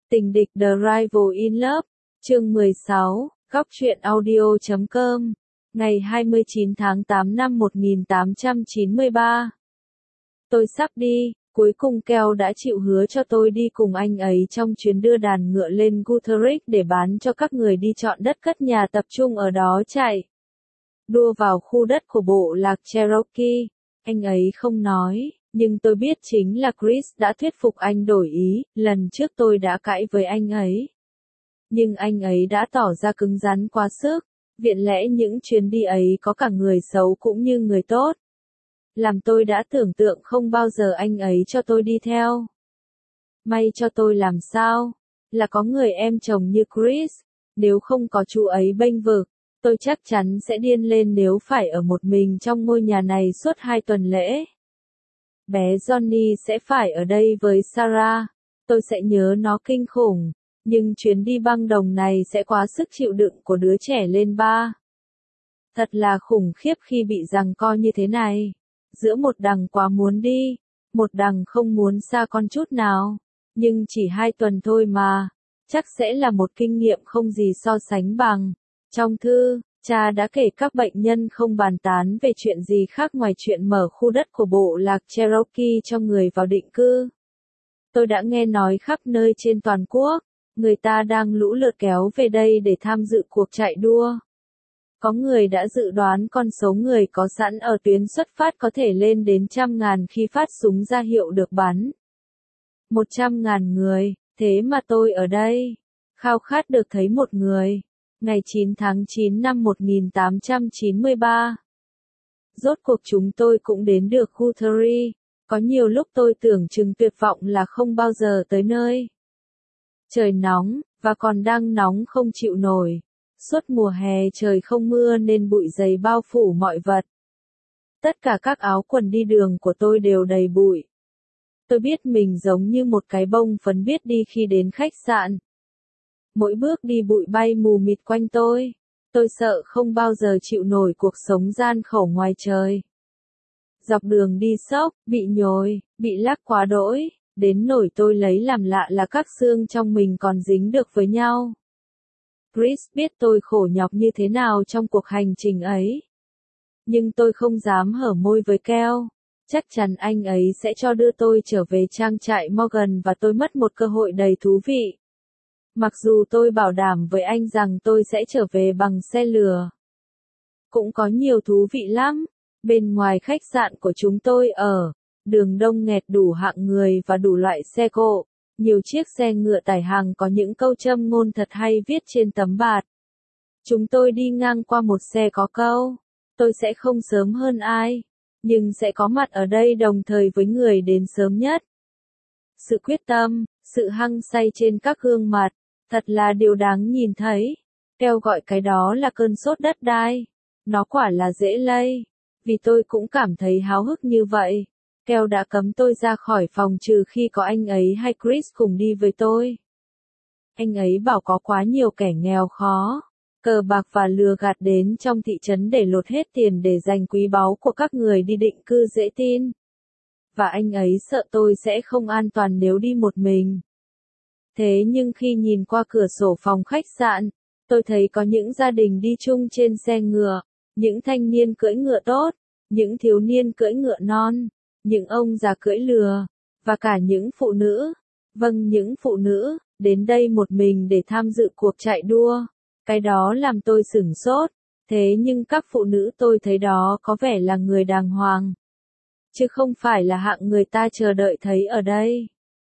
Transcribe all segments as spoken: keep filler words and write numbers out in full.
Tình địch The Rival in Love, chương mười sáu, góc truyện audio chấm com, ngày hai mươi chín tháng tám năm một nghìn tám trăm chín mươi ba. Tôi sắp đi, cuối cùng Keo đã chịu hứa cho tôi đi cùng anh ấy trong chuyến đưa đàn ngựa lên Guthrie để bán cho các người đi chọn đất cất nhà tập trung ở đó chạy đua vào khu đất của bộ lạc Cherokee. Anh ấy không nói, nhưng tôi biết chính là Chris đã thuyết phục anh đổi ý. Lần trước tôi đã cãi với anh ấy, nhưng anh ấy đã tỏ ra cứng rắn quá sức. Viện lẽ những chuyến đi ấy có cả người xấu cũng như người tốt, làm tôi đã tưởng tượng không bao giờ anh ấy cho tôi đi theo. May cho tôi làm sao là có người em chồng như Chris. Nếu không có chú ấy bênh vực, tôi chắc chắn sẽ điên lên nếu phải ở một mình trong ngôi nhà này suốt hai tuần lễ. Bé Johnny sẽ phải ở đây với Sarah. Tôi sẽ nhớ nó kinh khủng, nhưng chuyến đi băng đồng này sẽ quá sức chịu đựng của đứa trẻ lên ba. Thật là khủng khiếp khi bị giằng co như thế này. Giữa một đằng quá muốn đi, một đằng không muốn xa con chút nào. Nhưng chỉ hai tuần thôi mà, chắc sẽ là một kinh nghiệm không gì so sánh bằng. Trong thư, cha đã kể các bệnh nhân không bàn tán về chuyện gì khác ngoài chuyện mở khu đất của bộ lạc Cherokee cho người vào định cư. Tôi đã nghe nói khắp nơi trên toàn quốc, người ta đang lũ lượt kéo về đây để tham dự cuộc chạy đua. Có người đã dự đoán con số người có sẵn ở tuyến xuất phát có thể lên đến trăm ngàn khi phát súng ra hiệu được bắn. Một trăm ngàn người, thế mà tôi ở đây, khao khát được thấy một người. Ngày chín tháng chín năm một nghìn tám trăm chín mươi ba. Rốt cuộc chúng tôi cũng đến được Guthrie. Có nhiều lúc tôi tưởng chừng tuyệt vọng là không bao giờ tới nơi. Trời nóng, và còn đang nóng không chịu nổi. Suốt mùa hè trời không mưa nên bụi dày bao phủ mọi vật. Tất cả các áo quần đi đường của tôi đều đầy bụi. Tôi biết mình giống như một cái bông phấn biết đi khi đến khách sạn. Mỗi bước đi bụi bay mù mịt quanh tôi. Tôi sợ không bao giờ chịu nổi cuộc sống gian khổ ngoài trời. Dọc đường đi sốc, bị nhồi, bị lắc quá đỗi, đến nỗi tôi lấy làm lạ là các xương trong mình còn dính được với nhau. Chris biết tôi khổ nhọc như thế nào trong cuộc hành trình ấy. Nhưng tôi không dám hở môi với Keo. Chắc chắn anh ấy sẽ cho đưa tôi trở về trang trại Morgan và tôi mất một cơ hội đầy thú vị. Mặc dù tôi bảo đảm với anh rằng tôi sẽ trở về bằng xe lửa. Cũng có nhiều thú vị lắm. Bên ngoài khách sạn của chúng tôi ở, đường đông nghẹt đủ hạng người và đủ loại xe cộ. Nhiều chiếc xe ngựa tải hàng có những câu châm ngôn thật hay viết trên tấm bạt. Chúng tôi đi ngang qua một xe có câu, tôi sẽ không sớm hơn ai, nhưng sẽ có mặt ở đây đồng thời với người đến sớm nhất. Sự quyết tâm, sự hăng say trên các gương mặt, thật là điều đáng nhìn thấy. Keo gọi cái đó là cơn sốt đất đai. Nó quả là dễ lây, vì tôi cũng cảm thấy háo hức như vậy. Keo đã cấm tôi ra khỏi phòng trừ khi có anh ấy hay Chris cùng đi với tôi. Anh ấy bảo có quá nhiều kẻ nghèo khó, cờ bạc và lừa gạt đến trong thị trấn để lột hết tiền để giành quý báu của các người đi định cư dễ tin. Và anh ấy sợ tôi sẽ không an toàn nếu đi một mình. Thế nhưng khi nhìn qua cửa sổ phòng khách sạn, tôi thấy có những gia đình đi chung trên xe ngựa, những thanh niên cưỡi ngựa tốt, những thiếu niên cưỡi ngựa non, những ông già cưỡi lừa, và cả những phụ nữ, vâng những phụ nữ, đến đây một mình để tham dự cuộc chạy đua. Cái đó làm tôi sửng sốt, thế nhưng các phụ nữ tôi thấy đó có vẻ là người đàng hoàng, chứ không phải là hạng người ta chờ đợi thấy ở đây.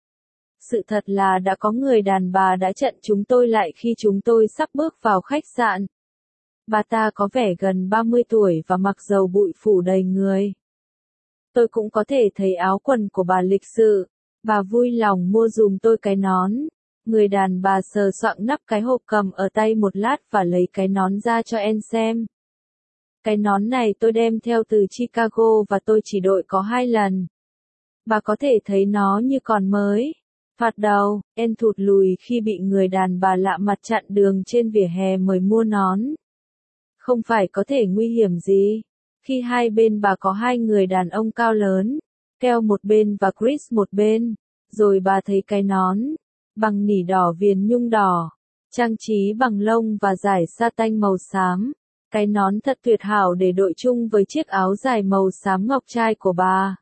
Sự thật là đã có người đàn bà đã chặn chúng tôi lại khi chúng tôi sắp bước vào khách sạn. Bà ta có vẻ gần ba mươi tuổi và mặc dầu bụi phủ đầy người. Tôi cũng có thể thấy áo quần của bà lịch sự. Bà vui lòng mua dùm tôi cái nón. Người đàn bà sờ soạng nắp cái hộp cầm ở tay một lát và lấy cái nón ra cho En xem. Cái nón này tôi đem theo từ Chicago và tôi chỉ đội có hai lần. Bà có thể thấy nó như còn mới. Thoạt đầu, En thụt lùi khi bị người đàn bà lạ mặt chặn đường trên vỉa hè mời mua nón. Không phải có thể nguy hiểm gì. Khi hai bên bà có hai người đàn ông cao lớn, Keo một bên và Chris một bên, rồi bà thấy cái nón. bằng nỉ đỏ viền nhung đỏ, trang trí bằng lông và dải sa tanh màu xám. Cái nón thật tuyệt hảo để đội chung với chiếc áo dài màu xám ngọc trai của bà.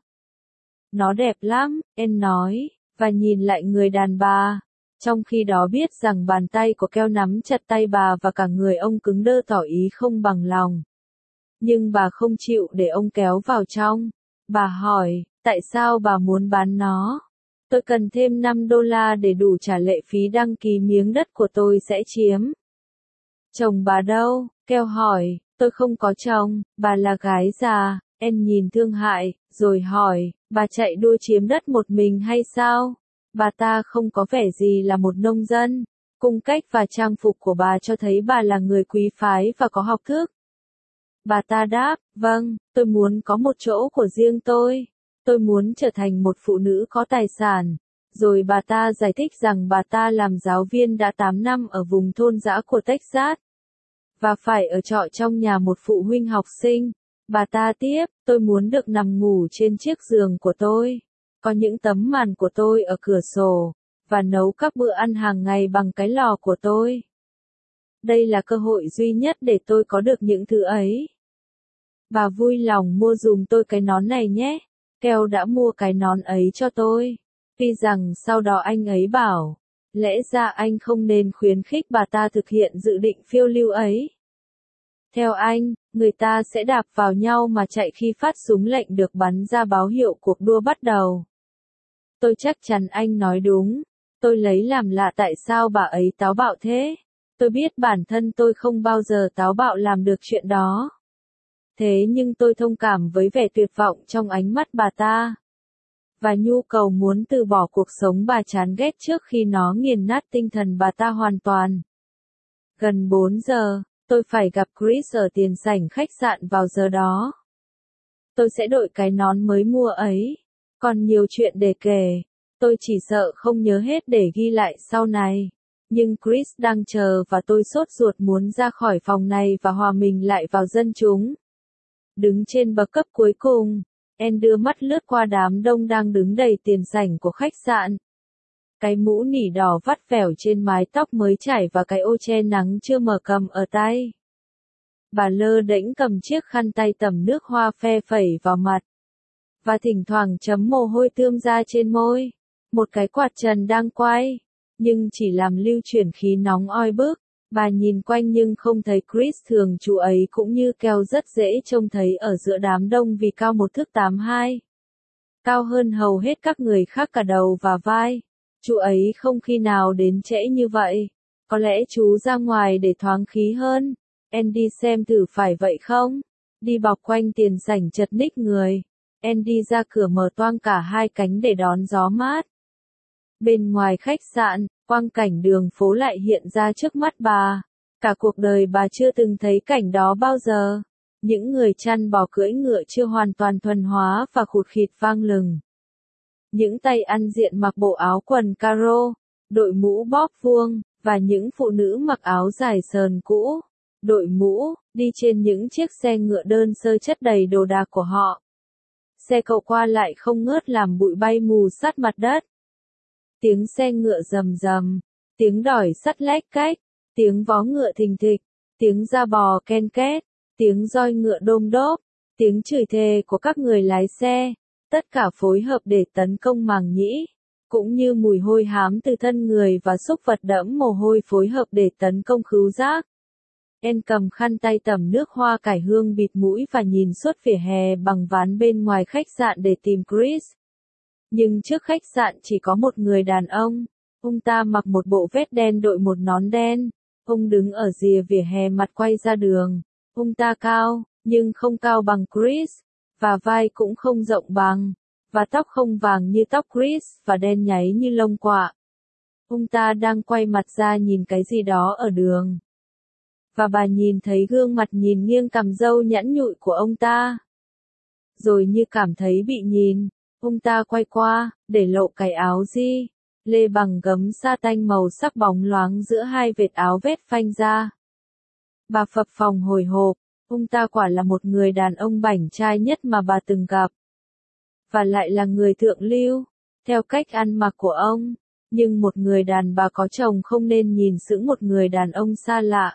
Nó đẹp lắm, em nói, và nhìn lại người đàn bà. Trong khi đó biết rằng bàn tay của Keo nắm chặt tay bà và cả người ông cứng đơ tỏ ý không bằng lòng. Nhưng bà không chịu để ông kéo vào trong. Bà hỏi, tại sao bà muốn bán nó? Tôi cần thêm năm đô la để đủ trả lệ phí đăng ký miếng đất của tôi sẽ chiếm. Chồng bà đâu? Keo hỏi, tôi không có chồng, bà là gái già. Em nhìn thương hại, rồi hỏi, bà chạy đua chiếm đất một mình hay sao? Bà ta không có vẻ gì là một nông dân. Cung cách và trang phục của bà cho thấy bà là người quý phái và có học thức. Bà ta đáp, vâng, tôi muốn có một chỗ của riêng tôi. Tôi muốn trở thành một phụ nữ có tài sản. Rồi bà ta giải thích rằng bà ta làm giáo viên đã tám năm ở vùng thôn dã của Texas. Và phải ở trọ trong nhà một phụ huynh học sinh. Bà ta tiếp, tôi muốn được nằm ngủ trên chiếc giường của tôi. Có những tấm màn của tôi ở cửa sổ. Và nấu các bữa ăn hàng ngày bằng cái lò của tôi. Đây là cơ hội duy nhất để tôi có được những thứ ấy. Bà vui lòng mua dùm tôi cái nón này nhé. Keo đã mua cái nón ấy cho tôi. Tuy rằng sau đó anh ấy bảo, lẽ ra anh không nên khuyến khích bà ta thực hiện dự định phiêu lưu ấy. Theo anh, người ta sẽ đạp vào nhau mà chạy khi phát súng lệnh được bắn ra báo hiệu cuộc đua bắt đầu. Tôi chắc chắn anh nói đúng. Tôi lấy làm lạ tại sao bà ấy táo bạo thế. Tôi biết bản thân tôi không bao giờ táo bạo làm được chuyện đó. Thế nhưng tôi thông cảm với vẻ tuyệt vọng trong ánh mắt bà ta. Và nhu cầu muốn từ bỏ cuộc sống bà chán ghét trước khi nó nghiền nát tinh thần bà ta hoàn toàn. Gần bốn giờ, tôi phải gặp Chris ở tiền sảnh khách sạn vào giờ đó. Tôi sẽ đội cái nón mới mua ấy. Còn nhiều chuyện để kể. Tôi chỉ sợ không nhớ hết để ghi lại sau này. Nhưng Chris đang chờ và tôi sốt ruột muốn ra khỏi phòng này và hòa mình lại vào dân chúng. Đứng trên bậc cấp cuối cùng, Anne đưa mắt lướt qua đám đông đang đứng đầy tiền sảnh của khách sạn. Cái mũ nỉ đỏ vắt vẻo trên mái tóc mới chải và cái ô che nắng chưa mở cầm ở tay. Bà lơ đễnh cầm chiếc khăn tay tẩm nước hoa phe phẩy vào mặt. Và thỉnh thoảng chấm mồ hôi tươm ra trên môi. Một cái quạt trần đang quay, nhưng chỉ làm lưu chuyển khí nóng oi bức. Bà nhìn quanh nhưng không thấy Chris, thường chú ấy cũng như Keo rất dễ trông thấy ở giữa đám đông vì cao một thước tám hai. Cao hơn hầu hết các người khác cả đầu và vai. Chú ấy không khi nào đến trễ như vậy. Có lẽ chú ra ngoài để thoáng khí hơn. Andy xem thử phải vậy không? Đi bọc quanh tiền sảnh chật ních người. Andy ra cửa mở toang cả hai cánh để đón gió mát. Bên ngoài khách sạn, quang cảnh đường phố lại hiện ra trước mắt bà. Cả cuộc đời bà chưa từng thấy cảnh đó bao giờ. Những người chăn bò cưỡi ngựa chưa hoàn toàn thuần hóa và khụt khịt vang lừng. Những tay ăn diện mặc bộ áo quần caro, đội mũ bóp vuông, và những phụ nữ mặc áo dài sờn cũ, đội mũ, đi trên những chiếc xe ngựa đơn sơ chất đầy đồ đạc của họ. Xe cộ qua lại không ngớt làm bụi bay mù sát mặt đất. Tiếng xe ngựa rầm rầm, tiếng đỏi sắt lách cách, tiếng vó ngựa thình thịch, tiếng da bò ken két, tiếng roi ngựa đôm đốp, tiếng chửi thề của các người lái xe, tất cả phối hợp để tấn công màng nhĩ, cũng như mùi hôi hám từ thân người và xúc vật đẫm mồ hôi phối hợp để tấn công khứu giác. En cầm khăn tay tẩm nước hoa cải hương bịt mũi và nhìn suốt vỉa hè bằng ván bên ngoài khách sạn để tìm Chris. Nhưng trước khách sạn chỉ có một người đàn ông. Ông ta mặc một bộ vest đen đội một nón đen. Ông đứng ở rìa vỉa hè mặt quay ra đường. Ông ta cao, nhưng không cao bằng Chris. Và vai cũng không rộng bằng. Và tóc không vàng như tóc Chris và đen nháy như lông quạ. Ông ta đang quay mặt ra nhìn cái gì đó ở đường. Và bà nhìn thấy gương mặt nhìn nghiêng cằm râu nhẵn nhụi của ông ta. Rồi như cảm thấy bị nhìn, ông ta quay qua, để lộ cái áo di lê bằng gấm sa tanh màu sắc bóng loáng giữa hai vệt áo vest phanh ra. Bà phập phồng hồi hộp, ông ta quả là một người đàn ông bảnh trai nhất mà bà từng gặp. Và lại là người thượng lưu, theo cách ăn mặc của ông. Nhưng một người đàn bà có chồng không nên nhìn sững một người đàn ông xa lạ.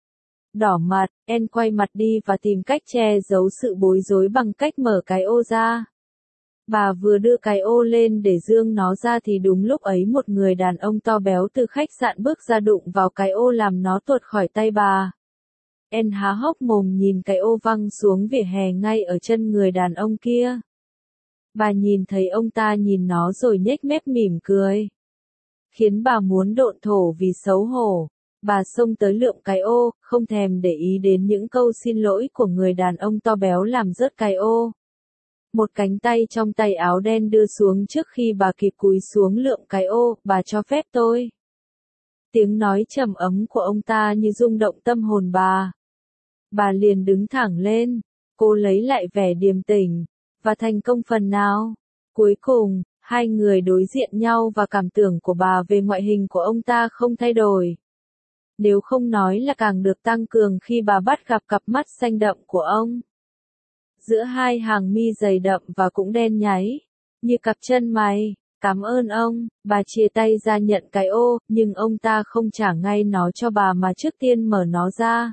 Đỏ mặt, Anne quay mặt đi và tìm cách che giấu sự bối rối bằng cách mở cái ô ra. Bà vừa đưa cái ô lên để dương nó ra thì đúng lúc ấy một người đàn ông to béo từ khách sạn bước ra đụng vào cái ô làm nó tuột khỏi tay bà. Anne há hốc mồm nhìn cái ô văng xuống vỉa hè ngay ở chân người đàn ông kia. Bà nhìn thấy ông ta nhìn nó rồi nhếch mép mỉm cười. Khiến bà muốn độn thổ vì xấu hổ. Bà xông tới lượm cái ô, không thèm để ý đến những câu xin lỗi của người đàn ông to béo làm rớt cái ô. Một cánh tay trong tay áo đen đưa xuống trước khi bà kịp cúi xuống lượm cái ô, bà cho phép tôi. Tiếng nói trầm ấm của ông ta như rung động tâm hồn bà. Bà liền đứng thẳng lên, cô lấy lại vẻ điềm tĩnh, và thành công phần nào. Cuối cùng, hai người đối diện nhau và cảm tưởng của bà về ngoại hình của ông ta không thay đổi. Nếu không nói là càng được tăng cường khi bà bắt gặp cặp mắt xanh đậm của ông. Giữa hai hàng mi dày đậm và cũng đen nháy, như cặp chân mày. Cảm ơn ông, bà chia tay ra nhận cái ô, nhưng ông ta không trả ngay nó cho bà mà trước tiên mở nó ra.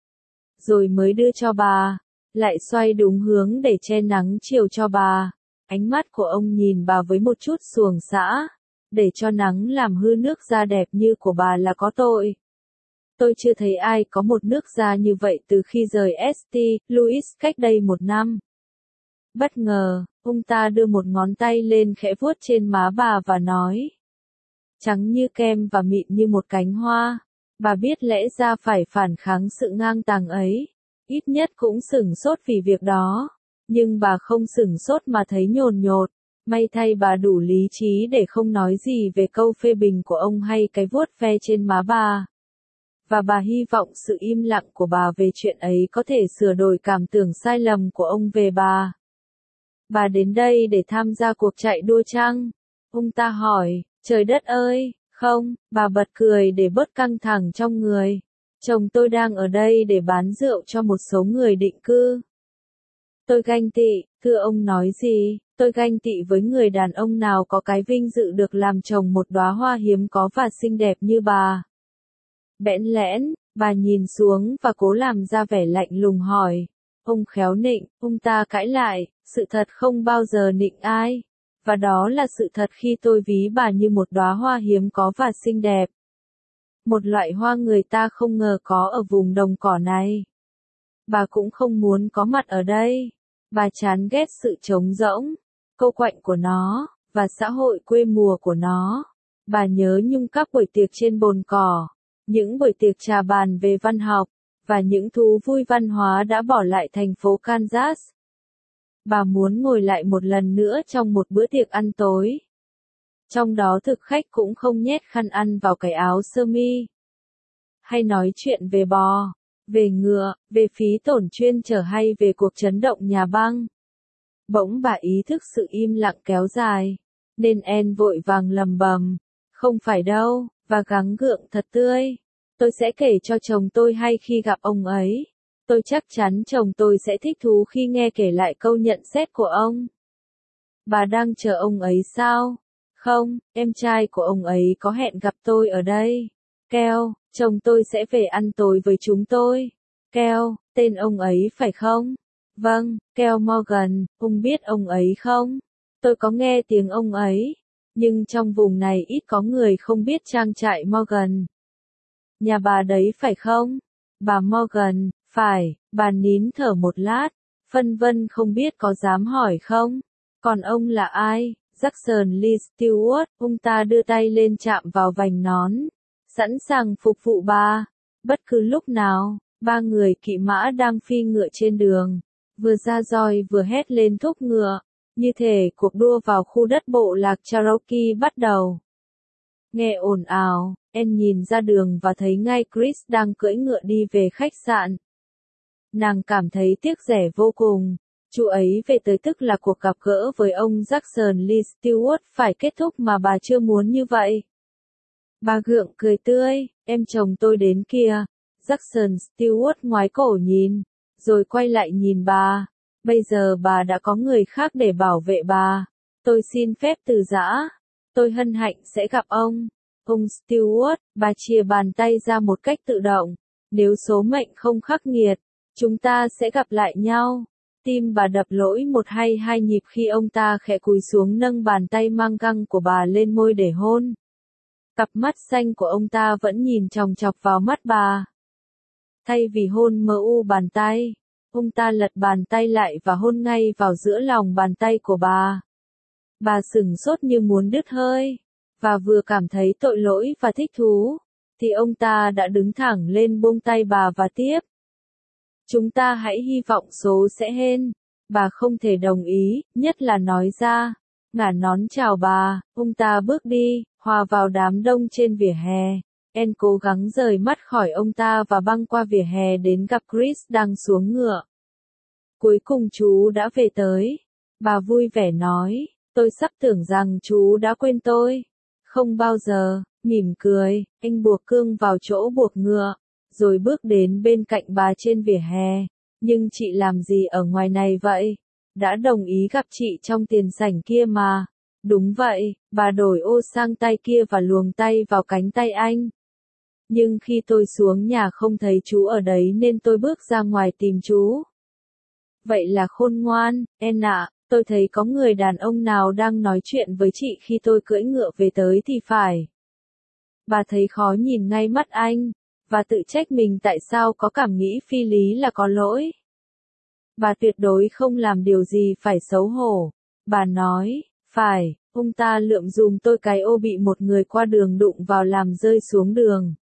Rồi mới đưa cho bà, lại xoay đúng hướng để che nắng chiều cho bà. Ánh mắt của ông nhìn bà với một chút xuồng xã, để cho nắng làm hư nước da đẹp như của bà là có tội. Tôi chưa thấy ai có một nước da như vậy từ khi rời Saint Louis cách đây một năm. Bất ngờ, ông ta đưa một ngón tay lên khẽ vuốt trên má bà và nói. Trắng như kem và mịn như một cánh hoa. Bà biết lẽ ra phải phản kháng sự ngang tàng ấy. Ít nhất cũng sửng sốt vì việc đó. Nhưng bà không sửng sốt mà thấy nhồn nhột. May thay bà đủ lý trí để không nói gì về câu phê bình của ông hay cái vuốt ve trên má bà. Và bà hy vọng sự im lặng của bà về chuyện ấy có thể sửa đổi cảm tưởng sai lầm của ông về bà. Bà đến đây để tham gia cuộc chạy đua chăng? Ông ta hỏi, trời đất ơi, không, bà bật cười để bớt căng thẳng trong người. Chồng tôi đang ở đây để bán rượu cho một số người định cư. Tôi ganh tị, thưa ông nói gì, tôi ganh tị với người đàn ông nào có cái vinh dự được làm chồng một đóa hoa hiếm có và xinh đẹp như bà. Bẽn lẽn, bà nhìn xuống và cố làm ra vẻ lạnh lùng hỏi. Ông khéo nịnh, ông ta cãi lại, sự thật không bao giờ nịnh ai. Và đó là sự thật khi tôi ví bà như một đóa hoa hiếm có và xinh đẹp. Một loại hoa người ta không ngờ có ở vùng đồng cỏ này. Bà cũng không muốn có mặt ở đây. Bà chán ghét sự trống rỗng, cô quạnh của nó, và xã hội quê mùa của nó. Bà nhớ nhung các buổi tiệc trên bồn cỏ, những buổi tiệc trà bàn về văn học, và những thú vui văn hóa đã bỏ lại thành phố Kansas. Bà muốn ngồi lại một lần nữa trong một bữa tiệc ăn tối. Trong đó thực khách cũng không nhét khăn ăn vào cái áo sơ mi. Hay nói chuyện về bò, về ngựa, về phí tổn chuyên chở hay về cuộc chấn động nhà băng. Bỗng bà ý thức sự im lặng kéo dài, nên Anne vội vàng lầm bầm, không phải đâu, và gắng gượng thật tươi. Tôi sẽ kể cho chồng tôi hay khi gặp ông ấy. Tôi chắc chắn chồng tôi sẽ thích thú khi nghe kể lại câu nhận xét của ông. Bà đang chờ ông ấy sao? Không, em trai của ông ấy có hẹn gặp tôi ở đây. Keo, chồng tôi sẽ về ăn tối với chúng tôi. Keo, tên ông ấy phải không? Vâng, Keo Morgan, ông biết ông ấy không? Tôi có nghe tiếng ông ấy. Nhưng trong vùng này ít có người không biết trang trại Morgan. Nhà bà đấy phải không? Bà Morgan, phải, bà nín thở một lát, phân vân không biết có dám hỏi không? Còn ông là ai? Jackson Lee Stewart, ông ta đưa tay lên chạm vào vành nón, sẵn sàng phục vụ bà. Bất cứ lúc nào, ba người kỵ mã đang phi ngựa trên đường, vừa ra roi vừa hét lên thúc ngựa, như thể cuộc đua vào khu đất bộ lạc Cherokee bắt đầu. Nghe ồn ào, Anne nhìn ra đường và thấy ngay Chris đang cưỡi ngựa đi về khách sạn. Nàng cảm thấy tiếc rẻ vô cùng. Chú ấy về tới tức là cuộc gặp gỡ với ông Jackson Lee Stewart phải kết thúc mà bà chưa muốn như vậy. Bà gượng cười tươi, em chồng tôi đến kìa. Jackson Stewart ngoái cổ nhìn, rồi quay lại nhìn bà. Bây giờ bà đã có người khác để bảo vệ bà. Tôi xin phép từ giã. Tôi hân hạnh sẽ gặp ông. Ông Stewart, bà chìa bàn tay ra một cách tự động. Nếu số mệnh không khắc nghiệt, chúng ta sẽ gặp lại nhau. Tim bà đập lỗi một hay hai nhịp khi ông ta khẽ cúi xuống nâng bàn tay mang găng của bà lên môi để hôn. Cặp mắt xanh của ông ta vẫn nhìn chòng chọc vào mắt bà. Thay vì hôn mờ u bàn tay, ông ta lật bàn tay lại và hôn ngay vào giữa lòng bàn tay của bà. Bà sửng sốt như muốn đứt hơi, và vừa cảm thấy tội lỗi và thích thú, thì ông ta đã đứng thẳng lên buông tay bà và tiếp. Chúng ta hãy hy vọng số sẽ hên. Bà không thể đồng ý, nhất là nói ra. Ngả nón chào bà, ông ta bước đi, hòa vào đám đông trên vỉa hè. Anne cố gắng rời mắt khỏi ông ta và băng qua vỉa hè đến gặp Chris đang xuống ngựa. Cuối cùng chú đã về tới. Bà vui vẻ nói, tôi sắp tưởng rằng chú đã quên tôi. Không bao giờ, mỉm cười, anh buộc cương vào chỗ buộc ngựa, rồi bước đến bên cạnh bà trên vỉa hè. Nhưng chị làm gì ở ngoài này vậy? Đã đồng ý gặp chị trong tiền sảnh kia mà. Đúng vậy, bà đổi ô sang tay kia và luồng tay vào cánh tay anh. Nhưng khi tôi xuống nhà không thấy chú ở đấy nên tôi bước ra ngoài tìm chú. Vậy là khôn ngoan, Anne ạ, tôi thấy có người đàn ông nào đang nói chuyện với chị khi tôi cưỡi ngựa về tới thì phải. Bà thấy khó nhìn ngay mắt anh, và tự trách mình tại sao có cảm nghĩ phi lý là có lỗi. Bà tuyệt đối không làm điều gì phải xấu hổ. Bà nói, phải, ông ta lượm dùm tôi cái ô bị một người qua đường đụng vào làm rơi xuống đường.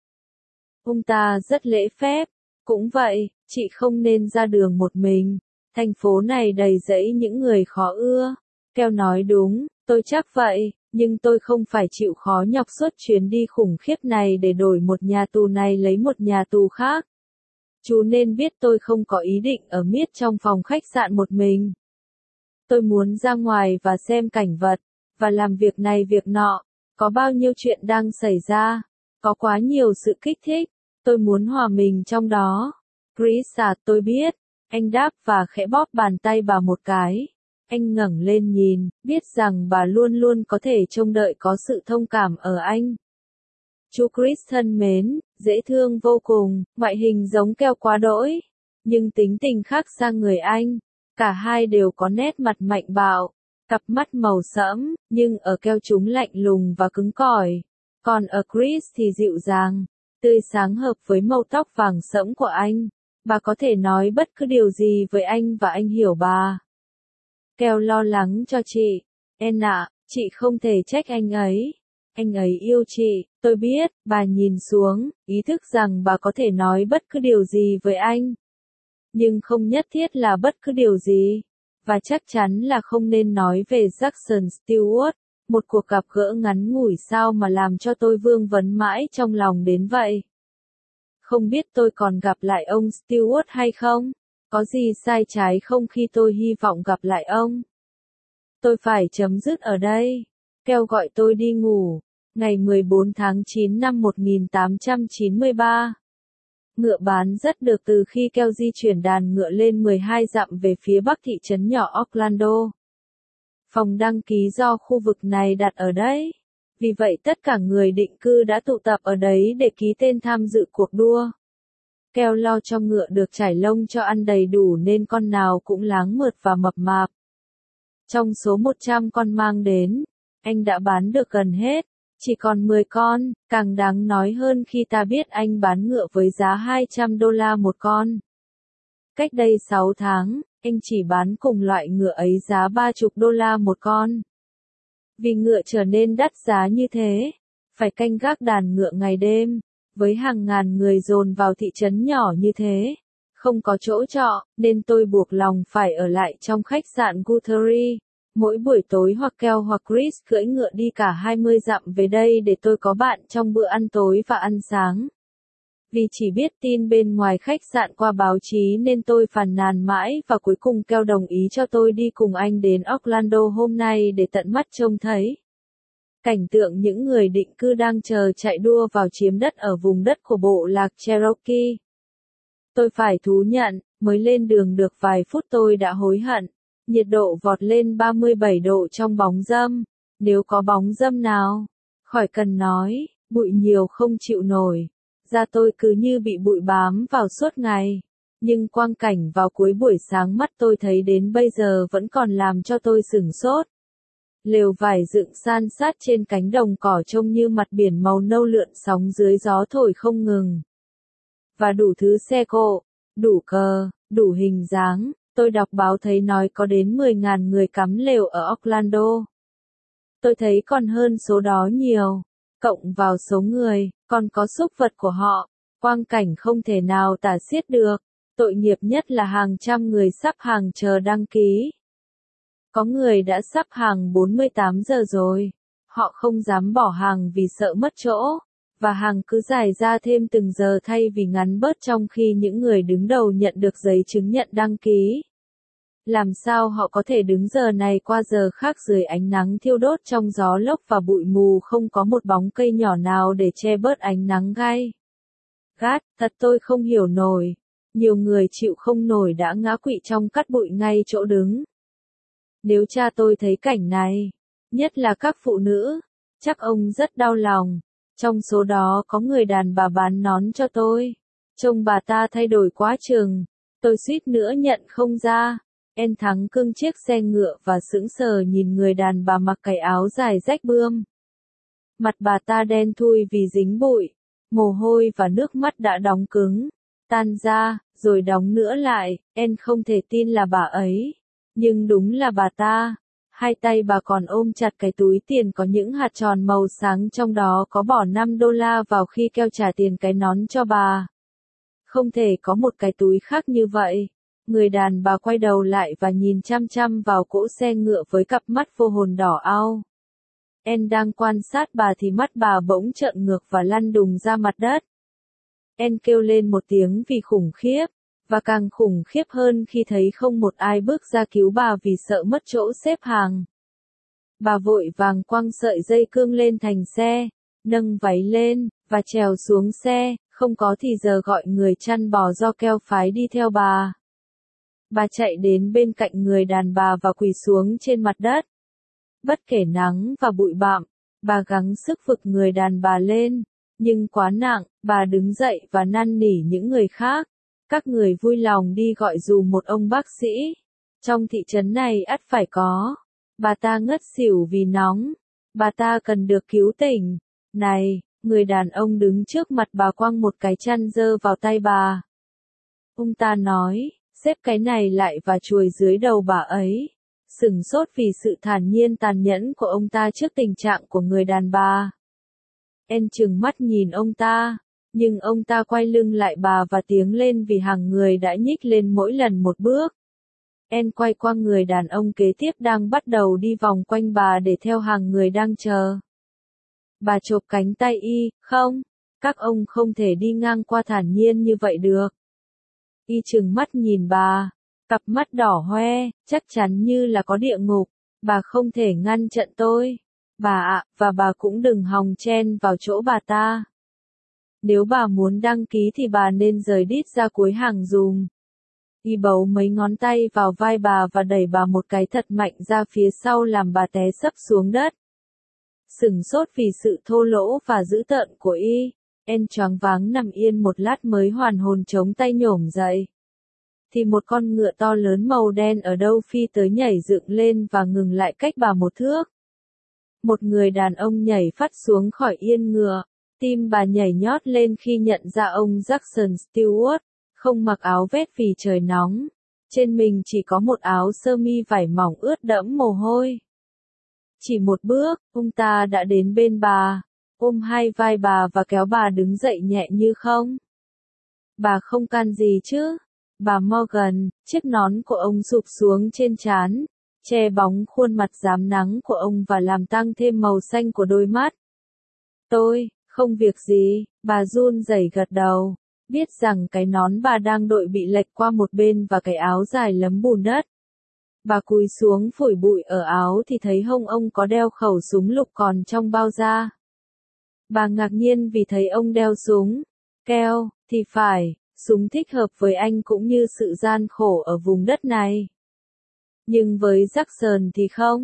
Ông ta rất lễ phép. Cũng vậy, chị không nên ra đường một mình. Thành phố này đầy rẫy những người khó ưa. Keo nói đúng, tôi chắc vậy, nhưng tôi không phải chịu khó nhọc suốt chuyến đi khủng khiếp này để đổi một nhà tù này lấy một nhà tù khác. Chú nên biết tôi không có ý định ở miết trong phòng khách sạn một mình. Tôi muốn ra ngoài và xem cảnh vật, và làm việc này việc nọ. Có bao nhiêu chuyện đang xảy ra, có quá nhiều sự kích thích, tôi muốn hòa mình trong đó. Chris à, tôi biết. Anh đáp và khẽ bóp bàn tay bà một cái. Anh ngẩng lên nhìn, biết rằng bà luôn luôn có thể trông đợi có sự thông cảm ở anh. Chú Chris thân mến, dễ thương vô cùng, ngoại hình giống Keo quá đỗi, nhưng tính tình khác sang người anh. Cả hai đều có nét mặt mạnh bạo, cặp mắt màu sẫm, nhưng ở Keo chúng lạnh lùng và cứng cỏi. Còn ở Chris thì dịu dàng, tươi sáng hợp với màu tóc vàng sẫm của anh. Bà có thể nói bất cứ điều gì với anh và anh hiểu bà. Keo lo lắng cho chị. Anne ạ, chị không thể trách anh ấy. Anh ấy yêu chị, tôi biết, bà nhìn xuống, ý thức rằng bà có thể nói bất cứ điều gì với anh. Nhưng không nhất thiết là bất cứ điều gì. Và chắc chắn là không nên nói về Jackson Stewart, một cuộc gặp gỡ ngắn ngủi sao mà làm cho tôi vương vấn mãi trong lòng đến vậy. Không biết tôi còn gặp lại ông Stewart hay không? Có gì sai trái không khi tôi hy vọng gặp lại ông? Tôi phải chấm dứt ở đây. Keo gọi tôi đi ngủ. Ngày mười bốn tháng chín năm một nghìn tám trăm chín mươi ba. Ngựa bán rất được từ khi Keo di chuyển đàn ngựa lên mười hai dặm về phía bắc thị trấn nhỏ Orlando. Phòng đăng ký do khu vực này đặt ở đây. Vì vậy tất cả người định cư đã tụ tập ở đấy để ký tên tham dự cuộc đua. Keo lo cho ngựa được trải lông cho ăn đầy đủ nên con nào cũng láng mượt và mập mạp. Trong số một trăm con mang đến, anh đã bán được gần hết, chỉ còn mười con, càng đáng nói hơn khi ta biết anh bán ngựa với giá hai trăm đô la một con. Cách đây sáu tháng, anh chỉ bán cùng loại ngựa ấy giá ba mươi đô la một con. Vì ngựa trở nên đắt giá như thế, phải canh gác đàn ngựa ngày đêm, với hàng ngàn người dồn vào thị trấn nhỏ như thế, không có chỗ trọ, nên tôi buộc lòng phải ở lại trong khách sạn Guthrie. Mỗi buổi tối hoặc Keo hoặc Chris cưỡi ngựa đi cả hai mươi dặm về đây để tôi có bạn trong bữa ăn tối và ăn sáng. Vì chỉ biết tin bên ngoài khách sạn qua báo chí nên tôi phàn nàn mãi và cuối cùng Keo đồng ý cho tôi đi cùng anh đến Orlando hôm nay để tận mắt trông thấy cảnh tượng những người định cư đang chờ chạy đua vào chiếm đất ở vùng đất của bộ lạc Cherokee. Tôi phải thú nhận, mới lên đường được vài phút tôi đã hối hận. Nhiệt độ vọt lên ba mươi bảy độ trong bóng râm. Nếu có bóng dâm nào, khỏi cần nói, bụi nhiều không chịu nổi. Da tôi cứ như bị bụi bám vào suốt ngày. Nhưng quang cảnh vào cuối buổi sáng mắt tôi thấy đến bây giờ vẫn còn làm cho tôi sửng sốt. Lều vải dựng san sát trên cánh đồng cỏ trông như mặt biển màu nâu lượn sóng dưới gió thổi không ngừng. Và đủ thứ xe cộ, đủ cờ, đủ hình dáng, tôi đọc báo thấy nói có đến mười nghìn người cắm lều ở Orlando. Tôi thấy còn hơn số đó nhiều, cộng vào số người, còn có súc vật của họ, quang cảnh không thể nào tả xiết được. Tội nghiệp nhất là hàng trăm người sắp hàng chờ đăng ký. Có người đã sắp hàng bốn mươi tám giờ rồi. Họ không dám bỏ hàng vì sợ mất chỗ, và hàng cứ dài ra thêm từng giờ thay vì ngắn bớt trong khi những người đứng đầu nhận được giấy chứng nhận đăng ký. Làm sao họ có thể đứng giờ này qua giờ khác dưới ánh nắng thiêu đốt trong gió lốc và bụi mù không có một bóng cây nhỏ nào để che bớt ánh nắng gay. Gắt, thật tôi không hiểu nổi. Nhiều người chịu không nổi đã ngã quỵ trong cát bụi ngay chỗ đứng. Nếu cha tôi thấy cảnh này, nhất là các phụ nữ, chắc ông rất đau lòng. Trong số đó có người đàn bà bán nón cho tôi. Trông bà ta thay đổi quá chừng. Tôi suýt nữa nhận không ra. En thắng cưng chiếc xe ngựa và sững sờ nhìn người đàn bà mặc cái áo dài rách bươm. Mặt bà ta đen thui vì dính bụi, mồ hôi và nước mắt đã đóng cứng, tan ra, rồi đóng nữa lại. En không thể tin là bà ấy. Nhưng đúng là bà ta. Hai tay bà còn ôm chặt cái túi tiền có những hạt tròn màu sáng trong đó có bỏ năm đô la vào khi keo trả tiền cái nón cho bà. Không thể có một cái túi khác như vậy. Người đàn bà quay đầu lại và nhìn chăm chăm vào cỗ xe ngựa với cặp mắt vô hồn đỏ au. En đang quan sát bà thì mắt bà bỗng trợn ngược và lăn đùng ra mặt đất. En kêu lên một tiếng vì khủng khiếp, và càng khủng khiếp hơn khi thấy không một ai bước ra cứu bà vì sợ mất chỗ xếp hàng. Bà vội vàng quăng sợi dây cương lên thành xe, nâng váy lên, và trèo xuống xe, không có thì giờ gọi người chăn bò do keo phái đi theo bà. Bà chạy đến bên cạnh người đàn bà và quỳ xuống trên mặt đất. Bất kể nắng và bụi bặm, bà gắng sức vực người đàn bà lên, nhưng quá nặng, bà đứng dậy và năn nỉ những người khác. Các người vui lòng đi gọi dùm một ông bác sĩ. Trong thị trấn này ắt phải có. Bà ta ngất xỉu vì nóng. Bà ta cần được cứu tỉnh. Này, người đàn ông đứng trước mặt bà quăng một cái chăn dơ vào tay bà. Ông ta nói, xếp cái này lại và chùi dưới đầu bà ấy. Sửng sốt vì sự thản nhiên tàn nhẫn của ông ta trước tình trạng của người đàn bà. En trừng mắt nhìn ông ta. Nhưng ông ta quay lưng lại bà và tiếng lên vì hàng người đã nhích lên mỗi lần một bước. En quay qua người đàn ông kế tiếp đang bắt đầu đi vòng quanh bà để theo hàng người đang chờ. Bà chộp cánh tay y, không, các ông không thể đi ngang qua thản nhiên như vậy được. Y trừng mắt nhìn bà, cặp mắt đỏ hoe, chắc chắn như là có địa ngục. Bà không thể ngăn chặn tôi. Bà ạ, và bà cũng đừng hòng chen vào chỗ bà ta. Nếu bà muốn đăng ký thì bà nên rời đít ra cuối hàng dùm. Y bấu mấy ngón tay vào vai bà và đẩy bà một cái thật mạnh ra phía sau làm bà té sấp xuống đất. Sửng sốt vì sự thô lỗ và dữ tợn của y, En choáng váng nằm yên một lát mới hoàn hồn chống tay nhổm dậy. Thì một con ngựa to lớn màu đen ở đâu phi tới nhảy dựng lên và ngừng lại cách bà một thước. Một người đàn ông nhảy phắt xuống khỏi yên ngựa. Tim bà nhảy nhót lên khi nhận ra ông Jackson Stewart, không mặc áo vest vì trời nóng. Trên mình chỉ có một áo sơ mi vải mỏng ướt đẫm mồ hôi. Chỉ một bước, ông ta đã đến bên bà, ôm hai vai bà và kéo bà đứng dậy nhẹ như không. Bà không can gì chứ? Bà Morgan, chiếc nón của ông sụp xuống trên trán, che bóng khuôn mặt rám nắng của ông và làm tăng thêm màu xanh của đôi mắt. Tôi, không việc gì, bà run rẩy gật đầu, biết rằng cái nón bà đang đội bị lệch qua một bên và cái áo dài lấm bùn đất. Bà cúi xuống phủi bụi ở áo thì thấy hông ông có đeo khẩu súng lục còn trong bao da. Bà ngạc nhiên vì thấy ông đeo súng. Keo, thì phải, súng thích hợp với anh cũng như sự gian khổ ở vùng đất này. Nhưng với Jackson thì không.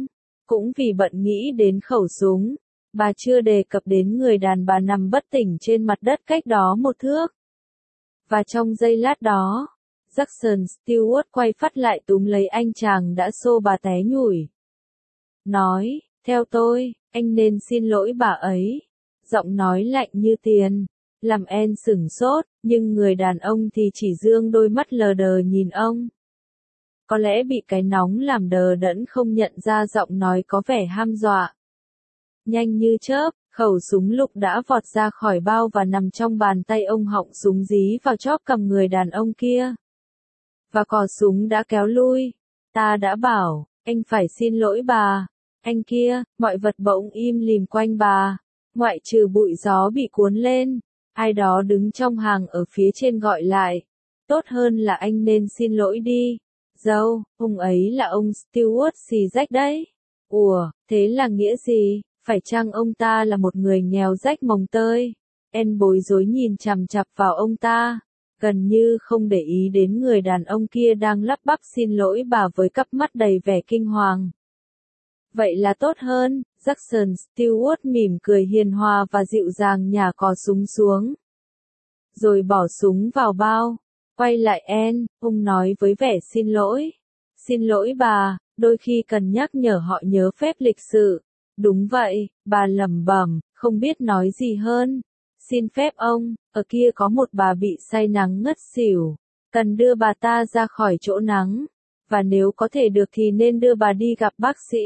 Cũng vì bận nghĩ đến khẩu súng, bà chưa đề cập đến người đàn bà nằm bất tỉnh trên mặt đất cách đó một thước. Và trong giây lát đó, Jackson Stewart quay phắt lại túm lấy anh chàng đã xô bà té nhủi. Nói, theo tôi, anh nên xin lỗi bà ấy. Giọng nói lạnh như tiền, làm Anne sửng sốt, nhưng người đàn ông thì chỉ dương đôi mắt lờ đờ nhìn ông. Có lẽ bị cái nóng làm đờ đẫn không nhận ra giọng nói có vẻ ham dọa. Nhanh như chớp, khẩu súng lục đã vọt ra khỏi bao và nằm trong bàn tay ông, họng súng dí vào chóp cầm người đàn ông kia. Và cò súng đã kéo lui. Ta đã bảo, anh phải xin lỗi bà. Anh kia, mọi vật bỗng im lìm quanh bà. Ngoại trừ bụi gió bị cuốn lên, ai đó đứng trong hàng ở phía trên gọi lại. Tốt hơn là anh nên xin lỗi đi. Dâu, ông ấy là ông Stewart xì rách đấy. Ủa, thế là nghĩa gì? Phải chăng ông ta là một người nghèo rách mồng tơi? Anne bối rối nhìn chằm chằm vào ông ta, gần như không để ý đến người đàn ông kia đang lắp bắp xin lỗi bà với cặp mắt đầy vẻ kinh hoàng. Vậy là tốt hơn, Jackson Stewart mỉm cười hiền hòa và dịu dàng nhả cò súng xuống. Rồi bỏ súng vào bao. Quay lại Anne, ông nói với vẻ xin lỗi. Xin lỗi bà, đôi khi cần nhắc nhở họ nhớ phép lịch sự. Đúng vậy, bà lẩm bẩm, không biết nói gì hơn. Xin phép ông, ở kia có một bà bị say nắng ngất xỉu. Cần đưa bà ta ra khỏi chỗ nắng. Và nếu có thể được thì nên đưa bà đi gặp bác sĩ.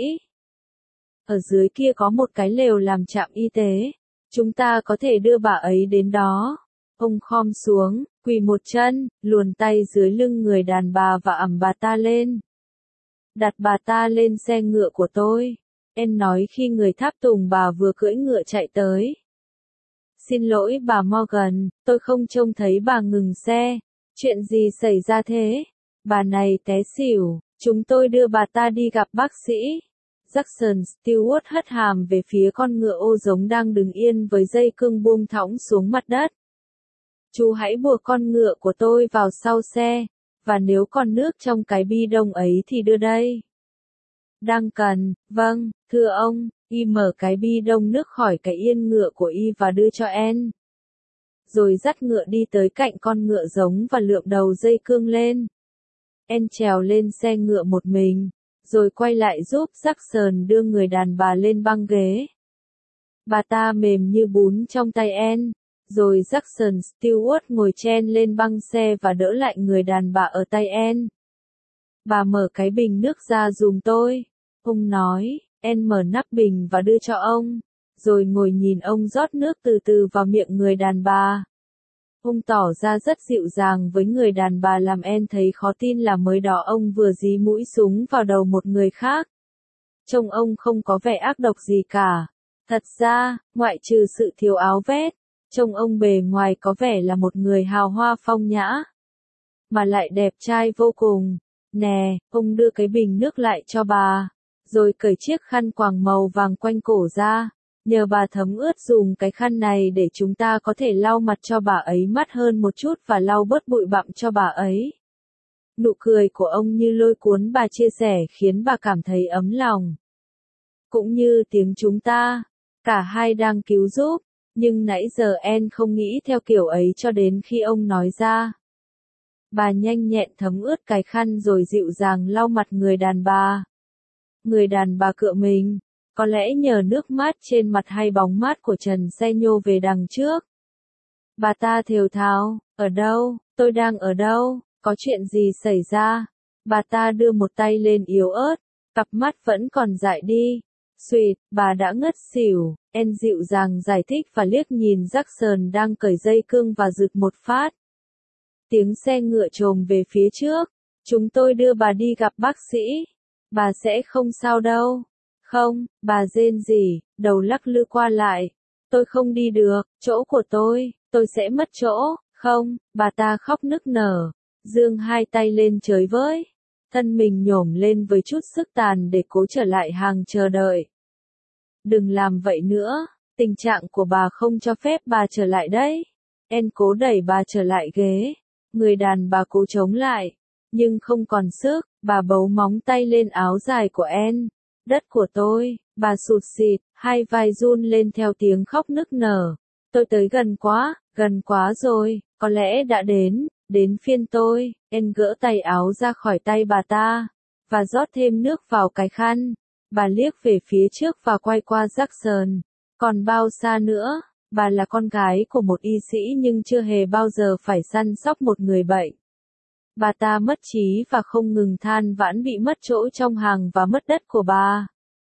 Ở dưới kia có một cái lều làm trạm y tế. Chúng ta có thể đưa bà ấy đến đó. Ông khom xuống, quỳ một chân, luồn tay dưới lưng người đàn bà và ẵm bà ta lên. Đặt bà ta lên xe ngựa của tôi. Anne nói khi người tháp tùng bà vừa cưỡi ngựa chạy tới. Xin lỗi bà Morgan, tôi không trông thấy bà ngừng xe. Chuyện gì xảy ra thế? Bà này té xỉu, chúng tôi đưa bà ta đi gặp bác sĩ. Jackson Stewart hất hàm về phía con ngựa ô giống đang đứng yên với dây cương buông thõng xuống mặt đất. Chú hãy buộc con ngựa của tôi vào sau xe, và nếu còn nước trong cái bi đông ấy thì đưa đây. Đang cần, vâng, thưa ông, y mở cái bi đông nước khỏi cái yên ngựa của y và đưa cho Anne. Rồi dắt ngựa đi tới cạnh con ngựa giống và lượm đầu dây cương lên. Anne trèo lên xe ngựa một mình, rồi quay lại giúp Jackson đưa người đàn bà lên băng ghế. Bà ta mềm như bún trong tay Anne, rồi Jackson Stewart ngồi chen lên băng xe và đỡ lại người đàn bà ở tay Anne. Bà mở cái bình nước ra giùm tôi, ông nói. Anne mở nắp bình và đưa cho ông, rồi ngồi nhìn ông rót nước từ từ vào miệng người đàn bà. Ông tỏ ra rất dịu dàng với người đàn bà làm Anne thấy khó tin là mới đó ông vừa dí mũi súng vào đầu một người khác. Trông ông không có vẻ ác độc gì cả. Thật ra, ngoại trừ sự thiếu áo vest, trông ông bề ngoài có vẻ là một người hào hoa phong nhã. Mà lại đẹp trai vô cùng. Nè, ông đưa cái bình nước lại cho bà, rồi cởi chiếc khăn quàng màu vàng quanh cổ ra. Nhờ bà thấm ướt dùng cái khăn này để chúng ta có thể lau mặt cho bà ấy mát hơn một chút và lau bớt bụi bặm cho bà ấy. Nụ cười của ông như lôi cuốn bà chia sẻ khiến bà cảm thấy ấm lòng. Cũng như tiếng chúng ta, cả hai đang cứu giúp, nhưng nãy giờ Anne không nghĩ theo kiểu ấy cho đến khi ông nói ra. Bà nhanh nhẹn thấm ướt cái khăn rồi dịu dàng lau mặt người đàn bà. Người đàn bà cựa mình. Có lẽ nhờ nước mát trên mặt hay bóng mát của trần xe nhô về đằng trước. Bà ta thều thào, ở đâu, tôi đang ở đâu, có chuyện gì xảy ra? Bà ta đưa một tay lên yếu ớt, cặp mắt vẫn còn dại đi. Xuyệt, bà đã ngất xỉu, Anne dịu dàng giải thích và liếc nhìn Jackson đang cởi dây cương và giựt một phát. Tiếng xe ngựa trồm về phía trước, chúng tôi đưa bà đi gặp bác sĩ. Bà sẽ không sao đâu. Không, bà rên rỉ, đầu lắc lư qua lại. Tôi không đi được, chỗ của tôi, tôi sẽ mất chỗ, không, bà ta khóc nức nở. Giương hai tay lên trời với. Thân mình nhổm lên với chút sức tàn để cố trở lại hàng chờ đợi. Đừng làm vậy nữa, tình trạng của bà không cho phép bà trở lại đấy. Anne cố đẩy bà trở lại ghế. Người đàn bà cố chống lại, nhưng không còn sức, bà bấu móng tay lên áo dài của Anne. Đất của tôi, bà sụt sịt, hai vai run lên theo tiếng khóc nức nở. Tôi tới gần quá, gần quá rồi, có lẽ đã đến, đến phiên tôi. En gỡ tay áo ra khỏi tay bà ta, và rót thêm nước vào cái khăn. Bà liếc về phía trước và quay qua Jackson. Còn bao xa nữa, bà là con gái của một y sĩ nhưng chưa hề bao giờ phải săn sóc một người bệnh. Bà ta mất trí và không ngừng than vãn bị mất chỗ trong hàng và mất đất của bà.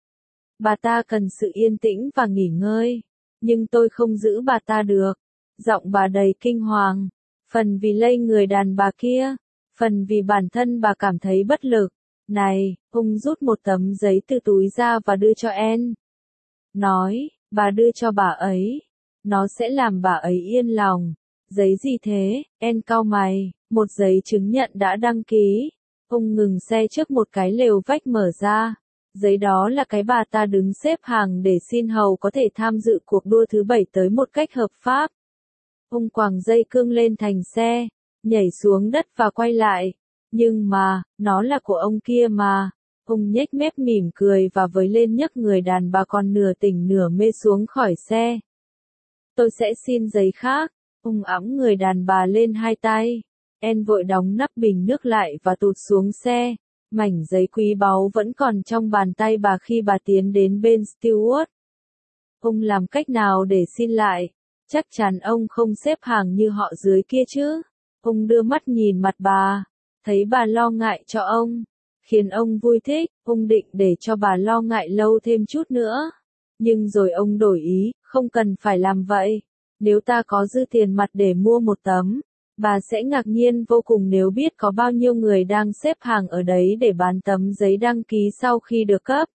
Bà ta cần sự yên tĩnh và nghỉ ngơi, nhưng tôi không giữ bà ta được. Giọng bà đầy kinh hoàng, phần vì lây người đàn bà kia, phần vì bản thân bà cảm thấy bất lực. Này, Hùng rút một tấm giấy từ túi ra và đưa cho En. Nói, bà đưa cho bà ấy, nó sẽ làm bà ấy yên lòng. Giấy gì thế? En cau mày. Một giấy chứng nhận đã đăng ký. Hùng ngừng xe trước một cái lều vách mở ra. Giấy đó là cái bà ta đứng xếp hàng để xin hầu có thể tham dự cuộc đua thứ bảy tới một cách hợp pháp. Hùng quàng dây cương lên thành xe, nhảy xuống đất và quay lại. Nhưng mà, nó là của ông kia mà. Hùng nhếch mép mỉm cười và với lên nhấc người đàn bà còn nửa tỉnh nửa mê xuống khỏi xe. Tôi sẽ xin giấy khác. Hùng ẵm người đàn bà lên hai tay. En vội đóng nắp bình nước lại và tụt xuống xe. Mảnh giấy quý báu vẫn còn trong bàn tay bà khi bà tiến đến bên Stewart. Hùng làm cách nào để xin lại? Chắc chắn ông không xếp hàng như họ dưới kia chứ. Hùng đưa mắt nhìn mặt bà. Thấy bà lo ngại cho ông, khiến ông vui thích. Hùng định để cho bà lo ngại lâu thêm chút nữa. Nhưng rồi ông đổi ý, không cần phải làm vậy. Nếu ta có dư tiền mặt để mua một tấm, bà sẽ ngạc nhiên vô cùng nếu biết có bao nhiêu người đang xếp hàng ở đấy để bán tấm giấy đăng ký sau khi được cấp.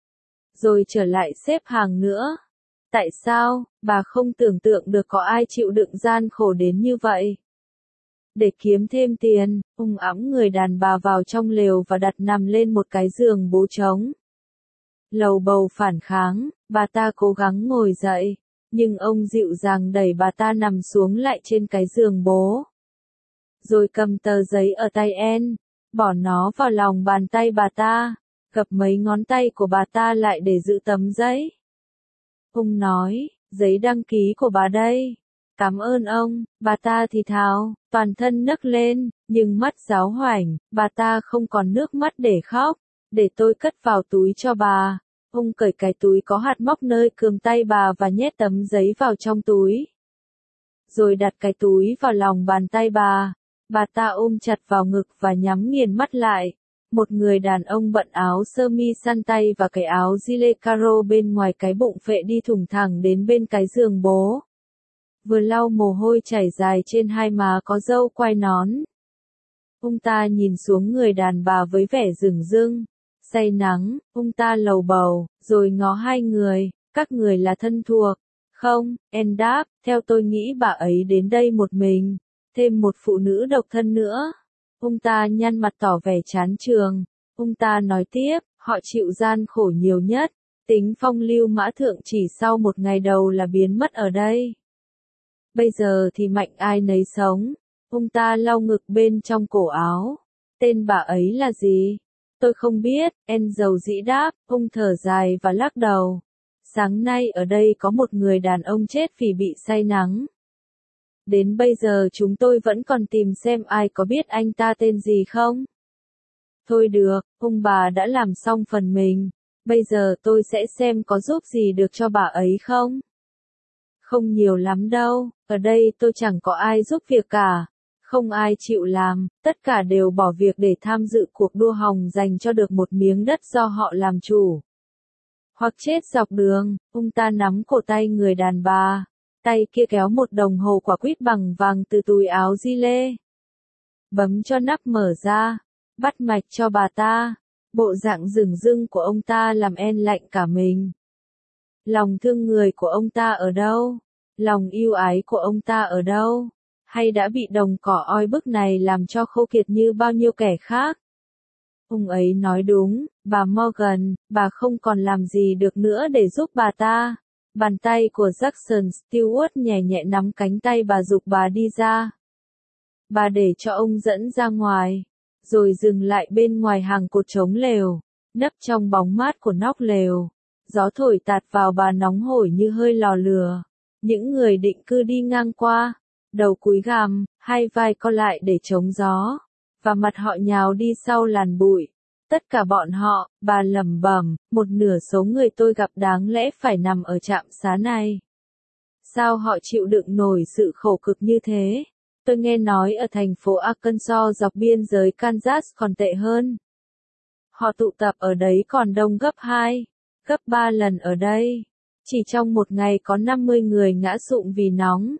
Rồi trở lại xếp hàng nữa. Tại sao, bà không tưởng tượng được có ai chịu đựng gian khổ đến như vậy? Để kiếm thêm tiền, Hùng ẵm người đàn bà vào trong lều và đặt nằm lên một cái giường bố trống. Lầu bầu phản kháng, bà ta cố gắng ngồi dậy, nhưng ông dịu dàng đẩy bà ta nằm xuống lại trên cái giường bố. Rồi cầm tờ giấy ở tay En, bỏ nó vào lòng bàn tay bà ta, gập mấy ngón tay của bà ta lại để giữ tấm giấy. Hùng nói, giấy đăng ký của bà đây. Cảm ơn ông, bà ta thì thào, toàn thân nấc lên, nhưng mắt giáo hoảnh, bà ta không còn nước mắt để khóc. Để tôi cất vào túi cho bà. Hùng cởi cái túi có hạt móc nơi cườm tay bà và nhét tấm giấy vào trong túi. Rồi đặt cái túi vào lòng bàn tay bà. Bà ta ôm chặt vào ngực và nhắm nghiền mắt lại. Một người đàn ông bận áo sơ mi săn tay và cái áo gilet caro bên ngoài cái bụng phệ đi thùng thẳng đến bên cái giường bố. Vừa lau mồ hôi chảy dài trên hai má có râu quai nón. Ông ta nhìn xuống người đàn bà với vẻ rừng rưng, say nắng. Ông ta lầu bầu, rồi ngó hai người, các người là thân thuộc. Không, En đáp, theo tôi nghĩ bà ấy đến đây một mình, thêm một phụ nữ độc thân nữa. Ông ta nhăn mặt tỏ vẻ chán chường. Ông ta nói tiếp, họ chịu gian khổ nhiều nhất. Tính phong lưu mã thượng chỉ sau một ngày đầu là biến mất ở đây. Bây giờ thì mạnh ai nấy sống. Ông ta lau ngực bên trong cổ áo. Tên bà ấy là gì? Tôi không biết, En dầu dĩ đáp. Ông thở dài và lắc đầu. Sáng nay ở đây có một người đàn ông chết vì bị say nắng. Đến bây giờ chúng tôi vẫn còn tìm xem ai có biết anh ta tên gì không? Thôi được, ông bà đã làm xong phần mình. Bây giờ tôi sẽ xem có giúp gì được cho bà ấy không? Không nhiều lắm đâu, ở đây tôi chẳng có ai giúp việc cả. Không ai chịu làm, tất cả đều bỏ việc để tham dự cuộc đua hòng dành cho được một miếng đất do họ làm chủ. Hoặc chết dọc đường. Ông ta nắm cổ tay người đàn bà. Tay kia kéo một đồng hồ quả quýt bằng vàng từ túi áo gilet. Bấm cho nắp mở ra. Bắt mạch cho bà ta. Bộ dạng rừng rưng của ông ta làm En lạnh cả mình. Lòng thương người của ông ta ở đâu? Lòng yêu ái của ông ta ở đâu? Hay đã bị đồng cỏ oi bức này làm cho khô kiệt như bao nhiêu kẻ khác? Ông ấy nói đúng, bà Morgan, bà không còn làm gì được nữa để giúp bà ta. Bàn tay của Jackson Stewart nhẹ nhẹ nắm cánh tay bà giục bà đi ra. Bà để cho ông dẫn ra ngoài, rồi dừng lại bên ngoài hàng cột trống lều. nấp trong bóng mát của nóc lều. Gió thổi tạt vào bà nóng hổi như hơi lò lửa. Những người định cư đi ngang qua, đầu cúi gằm, hai vai co lại để chống gió, và mặt họ nhào đi sau làn bụi. Tất cả bọn họ, bà lẩm bẩm, một nửa số người tôi gặp đáng lẽ phải nằm ở trạm xá này. Sao họ chịu đựng nổi sự khổ cực như thế? Tôi nghe nói ở thành phố Arkansas dọc biên giới Kansas còn tệ hơn. Họ tụ tập ở đấy còn đông gấp hai, gấp ba lần ở đây. Chỉ trong một ngày có năm mươi người ngã sụm vì nóng.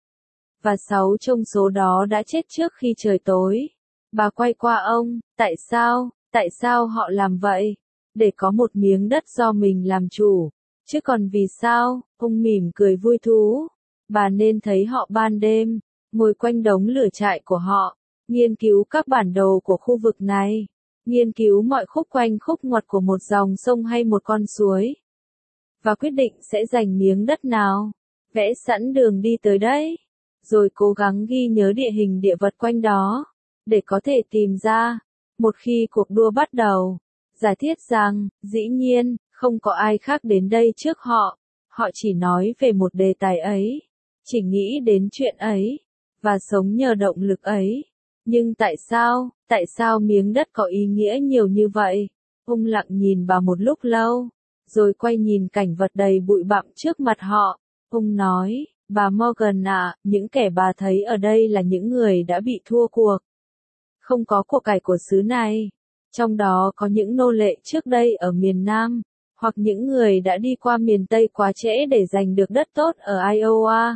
Và sáu trong số đó đã chết trước khi trời tối. Bà quay qua ông, tại sao, tại sao họ làm vậy? Để có một miếng đất do mình làm chủ. Chứ còn vì sao? Ông mỉm cười vui thú. Bà nên thấy họ ban đêm, ngồi quanh đống lửa trại của họ, nghiên cứu các bản đồ của khu vực này, nghiên cứu mọi khúc quanh khúc ngoặt của một dòng sông hay một con suối. Và quyết định sẽ giành miếng đất nào, vẽ sẵn đường đi tới đấy, rồi cố gắng ghi nhớ địa hình địa vật quanh đó, để có thể tìm ra, một khi cuộc đua bắt đầu, giả thiết rằng, dĩ nhiên, không có ai khác đến đây trước họ, họ chỉ nói về một đề tài ấy, chỉ nghĩ đến chuyện ấy, và sống nhờ động lực ấy. Nhưng tại sao, tại sao miếng đất có ý nghĩa nhiều như vậy? Ông lặng nhìn bà một lúc lâu, rồi quay nhìn cảnh vật đầy bụi bặm trước mặt họ. Ông nói, bà Morgan ạ, những kẻ bà thấy ở đây là những người đã bị thua cuộc. Không có của cải của xứ này. Trong đó có những nô lệ trước đây ở miền Nam, hoặc những người đã đi qua miền Tây quá trễ để giành được đất tốt ở Iowa,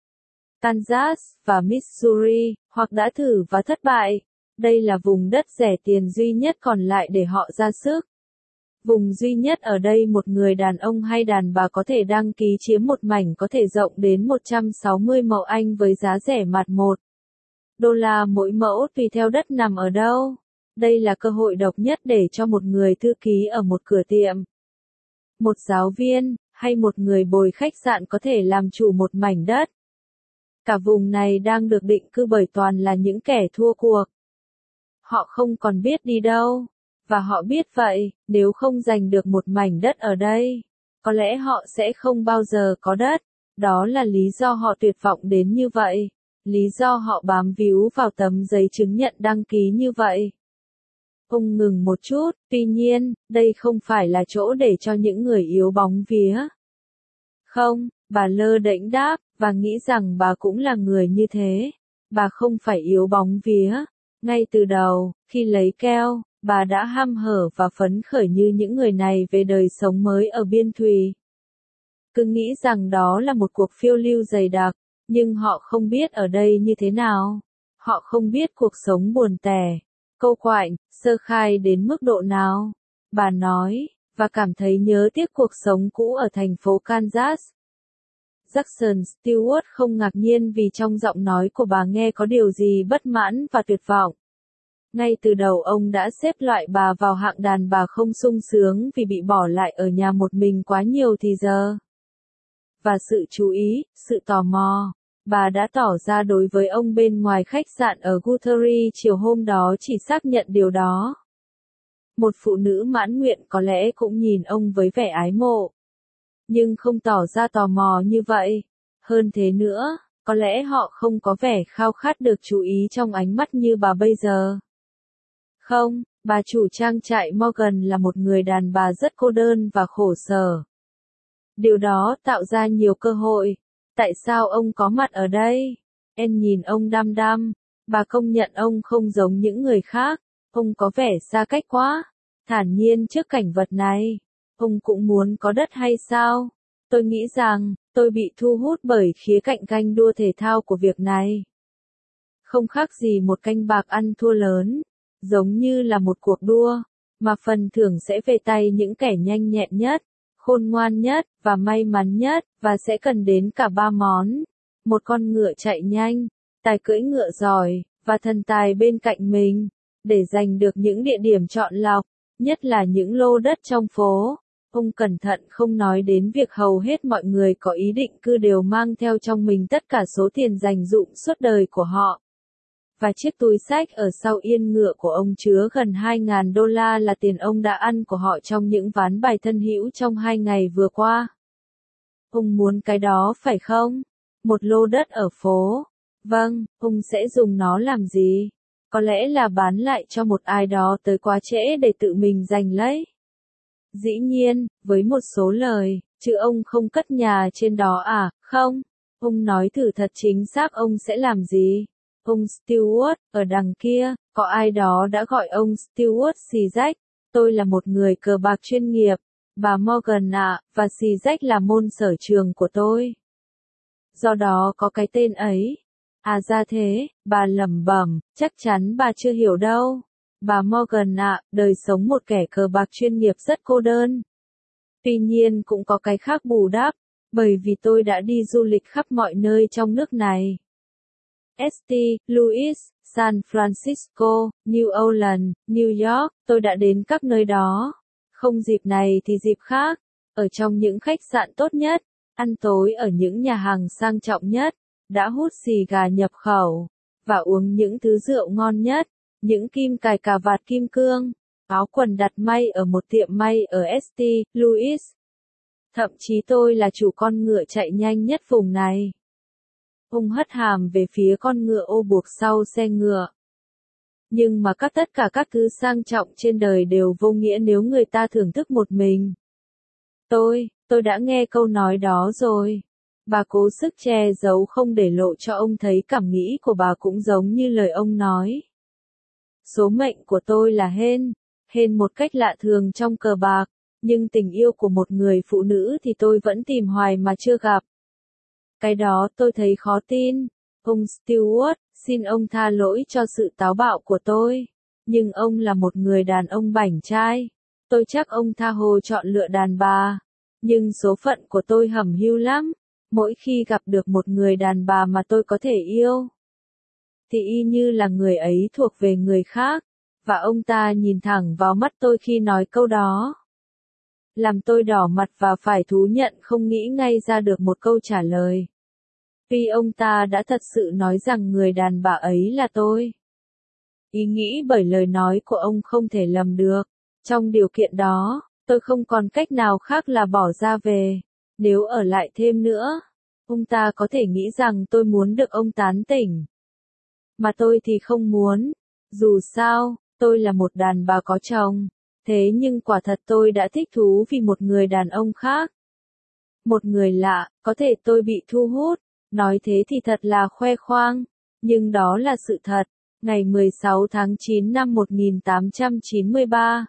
Kansas và Missouri, hoặc đã thử và thất bại. Đây là vùng đất rẻ tiền duy nhất còn lại để họ ra sức. Vùng duy nhất ở đây một người đàn ông hay đàn bà có thể đăng ký chiếm một mảnh có thể rộng đến một trăm sáu mươi mẫu Anh với giá rẻ mạt một đô la mỗi mẫu tùy theo đất nằm ở đâu. Đây là cơ hội độc nhất để cho một người thư ký ở một cửa tiệm, một giáo viên, hay một người bồi khách sạn có thể làm chủ một mảnh đất. Cả vùng này đang được định cư bởi toàn là những kẻ thua cuộc. Họ không còn biết đi đâu. Và họ biết vậy, nếu không giành được một mảnh đất ở đây, có lẽ họ sẽ không bao giờ có đất. Đó là lý do họ tuyệt vọng đến như vậy. Lý do họ bám víu vào tấm giấy chứng nhận đăng ký như vậy. Ông ngừng một chút, tuy nhiên, đây không phải là chỗ để cho những người yếu bóng vía. Không, bà lơ đễnh đáp, và nghĩ rằng bà cũng là người như thế. Bà không phải yếu bóng vía. Ngay từ đầu, khi lấy keo, bà đã hăm hở và phấn khởi như những người này về đời sống mới ở biên thùy. Cứ nghĩ rằng đó là một cuộc phiêu lưu dày đặc, nhưng họ không biết ở đây như thế nào. Họ không biết cuộc sống buồn tẻ, câu quạnh, sơ khai đến mức độ nào. Bà nói, và cảm thấy nhớ tiếc cuộc sống cũ ở thành phố Kansas. Jackson Stewart không ngạc nhiên vì trong giọng nói của bà nghe có điều gì bất mãn và tuyệt vọng. Ngay từ đầu ông đã xếp loại bà vào hạng đàn bà không sung sướng vì bị bỏ lại ở nhà một mình quá nhiều thì giờ. Và sự chú ý, sự tò mò, bà đã tỏ ra đối với ông bên ngoài khách sạn ở Guthrie chiều hôm đó chỉ xác nhận điều đó. Một phụ nữ mãn nguyện có lẽ cũng nhìn ông với vẻ ái mộ, nhưng không tỏ ra tò mò như vậy. Hơn thế nữa, có lẽ họ không có vẻ khao khát được chú ý trong ánh mắt như bà bây giờ. Không, bà chủ trang trại Morgan là một người đàn bà rất cô đơn và khổ sở. Điều đó tạo ra nhiều cơ hội. Tại sao ông có mặt ở đây? Em nhìn ông đăm đăm. Bà công nhận ông không giống những người khác. Ông có vẻ xa cách quá. Thản nhiên trước cảnh vật này. Ông cũng muốn có đất hay sao? Tôi nghĩ rằng, tôi bị thu hút bởi khía cạnh ganh đua thể thao của việc này. Không khác gì một canh bạc ăn thua lớn. Giống như là một cuộc đua, mà phần thưởng sẽ về tay những kẻ nhanh nhẹn nhất, khôn ngoan nhất, và may mắn nhất, và sẽ cần đến cả ba món. Một con ngựa chạy nhanh, tài cưỡi ngựa giỏi, và thần tài bên cạnh mình, để giành được những địa điểm chọn lọc, nhất là những lô đất trong phố. Ông cẩn thận không nói đến việc hầu hết mọi người có ý định cư đều mang theo trong mình tất cả số tiền dành dụm suốt đời của họ. và chiếc túi xách ở sau yên ngựa của ông chứa gần hai nghìn đô la là tiền ông đã ăn của họ trong những ván bài thân hữu trong hai ngày vừa qua. Ông muốn cái đó phải không? Một lô đất ở phố. Vâng, ông sẽ dùng nó làm gì? Có lẽ là bán lại cho một ai đó tới quá trễ để tự mình giành lấy. Dĩ nhiên, với một số lời, chứ ông không cất nhà trên đó à, không? Ông nói thử thật chính xác ông sẽ làm gì? Ông Stewart, ở đằng kia, có ai đó đã gọi ông Stewart xì rách. Tôi là một người cờ bạc chuyên nghiệp, bà Morgan ạ, và xì rách là môn sở trường của tôi. Do đó có cái tên ấy. À ra thế, bà lẩm bẩm, chắc chắn bà chưa hiểu đâu. Bà Morgan ạ, đời sống một kẻ cờ bạc chuyên nghiệp rất cô đơn. Tuy nhiên cũng có cái khác bù đắp, bởi vì tôi đã đi du lịch khắp mọi nơi trong nước này. Saint Louis, San Francisco, New Orleans, New York, tôi đã đến các nơi đó. Không dịp này thì dịp khác, ở trong những khách sạn tốt nhất, ăn tối ở những nhà hàng sang trọng nhất, đã hút xì gà nhập khẩu, và uống những thứ rượu ngon nhất, những kim cài cà vạt kim cương, áo quần đặt may ở một tiệm may ở Saint Louis. Thậm chí tôi là chủ con ngựa chạy nhanh nhất vùng này. Ông hất hàm về phía con ngựa ô buộc sau xe ngựa. Nhưng mà các tất cả các thứ sang trọng trên đời đều vô nghĩa nếu người ta thưởng thức một mình. Tôi, tôi đã nghe câu nói đó rồi. Bà cố sức che giấu không để lộ cho ông thấy cảm nghĩ của bà cũng giống như lời ông nói. Số mệnh của tôi là hên, hên một cách lạ thường trong cờ bạc, nhưng tình yêu của một người phụ nữ thì tôi vẫn tìm hoài mà chưa gặp. Cái đó tôi thấy khó tin. Ông Stewart, xin ông tha lỗi cho sự táo bạo của tôi. Nhưng ông là một người đàn ông bảnh trai. Tôi chắc ông tha hồ chọn lựa đàn bà. Nhưng số phận của tôi hẩm hiu lắm. Mỗi khi gặp được một người đàn bà mà tôi có thể yêu, thì y như là người ấy thuộc về người khác. Và ông ta nhìn thẳng vào mắt tôi khi nói câu đó. Làm tôi đỏ mặt và phải thú nhận không nghĩ ngay ra được một câu trả lời. Vì ông ta đã thật sự nói rằng người đàn bà ấy là tôi. Ý nghĩ bởi lời nói của ông không thể lầm được. Trong điều kiện đó, tôi không còn cách nào khác là bỏ ra về. Nếu ở lại thêm nữa, ông ta có thể nghĩ rằng tôi muốn được ông tán tỉnh. Mà tôi thì không muốn. Dù sao, tôi là một đàn bà có chồng. Thế nhưng quả thật tôi đã thích thú vì một người đàn ông khác. Một người lạ, có thể tôi bị thu hút. Nói thế thì thật là khoe khoang. Nhưng đó là sự thật. Ngày mười sáu tháng chín năm một nghìn tám trăm chín mươi ba.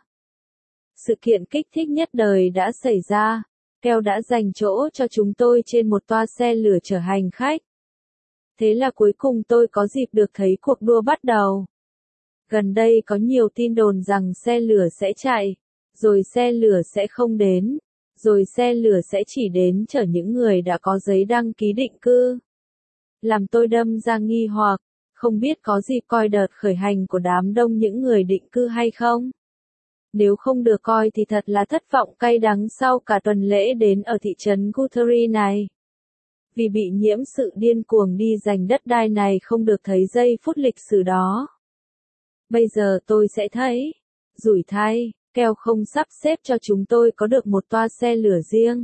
Sự kiện kích thích nhất đời đã xảy ra. Keo đã dành chỗ cho chúng tôi trên một toa xe lửa chở hành khách. Thế là cuối cùng tôi có dịp được thấy cuộc đua bắt đầu. Gần đây có nhiều tin đồn rằng xe lửa sẽ chạy, rồi xe lửa sẽ không đến, rồi xe lửa sẽ chỉ đến chở những người đã có giấy đăng ký định cư. Làm tôi đâm ra nghi hoặc, không biết có dịp coi đợt khởi hành của đám đông những người định cư hay không? Nếu không được coi thì thật là thất vọng cay đắng sau cả tuần lễ đến ở thị trấn Guthrie này. Vì bị nhiễm sự điên cuồng đi giành đất đai này không được thấy giây phút lịch sử đó. Bây giờ tôi sẽ thấy. Rủi thay, Keo không sắp xếp cho chúng tôi có được một toa xe lửa riêng.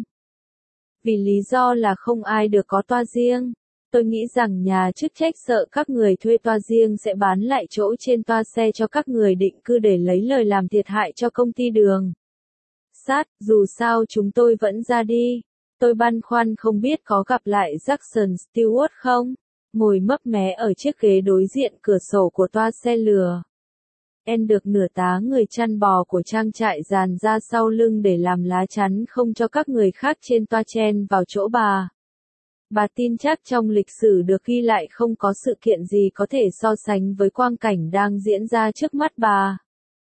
Vì lý do là không ai được có toa riêng. Tôi nghĩ rằng nhà chức trách sợ các người thuê toa riêng sẽ bán lại chỗ trên toa xe cho các người định cư để lấy lời làm thiệt hại cho công ty đường sắt. Dù sao chúng tôi vẫn ra đi. Tôi băn khoăn không biết có gặp lại Jackson Stewart không? Ngồi mấp mé ở chiếc ghế đối diện cửa sổ của toa xe lửa. En được nửa tá người chăn bò của trang trại dàn ra sau lưng để làm lá chắn không cho các người khác trên toa chen vào chỗ bà. Bà tin chắc trong lịch sử được ghi lại không có sự kiện gì có thể so sánh với quang cảnh đang diễn ra trước mắt bà.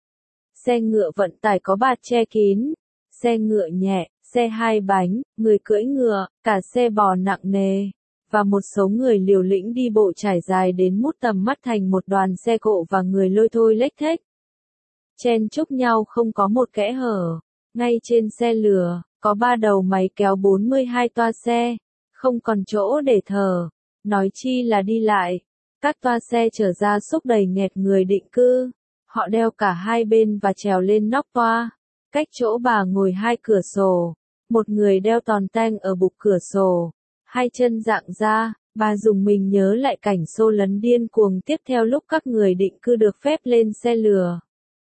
Xe ngựa vận tải có bạt che kín, xe ngựa nhẹ, xe hai bánh, người cưỡi ngựa, cả xe bò nặng nề, và một số người liều lĩnh đi bộ trải dài đến mút tầm mắt thành một đoàn xe cộ và người lôi thôi lếch thếch. Chen chúc nhau không có một kẽ hở. Ngay trên xe lửa, có ba đầu máy kéo bốn mươi hai toa xe, không còn chỗ để thở, nói chi là đi lại. Các toa xe chở gia súc đầy nghẹt người định cư. Họ đeo cả hai bên và trèo lên nóc toa. Cách chỗ bà ngồi hai cửa sổ. Một người đeo tòn tang ở bục cửa sổ. Hai chân dạng ra, bà dùng mình nhớ lại cảnh xô lấn điên cuồng tiếp theo lúc các người định cư được phép lên xe lừa.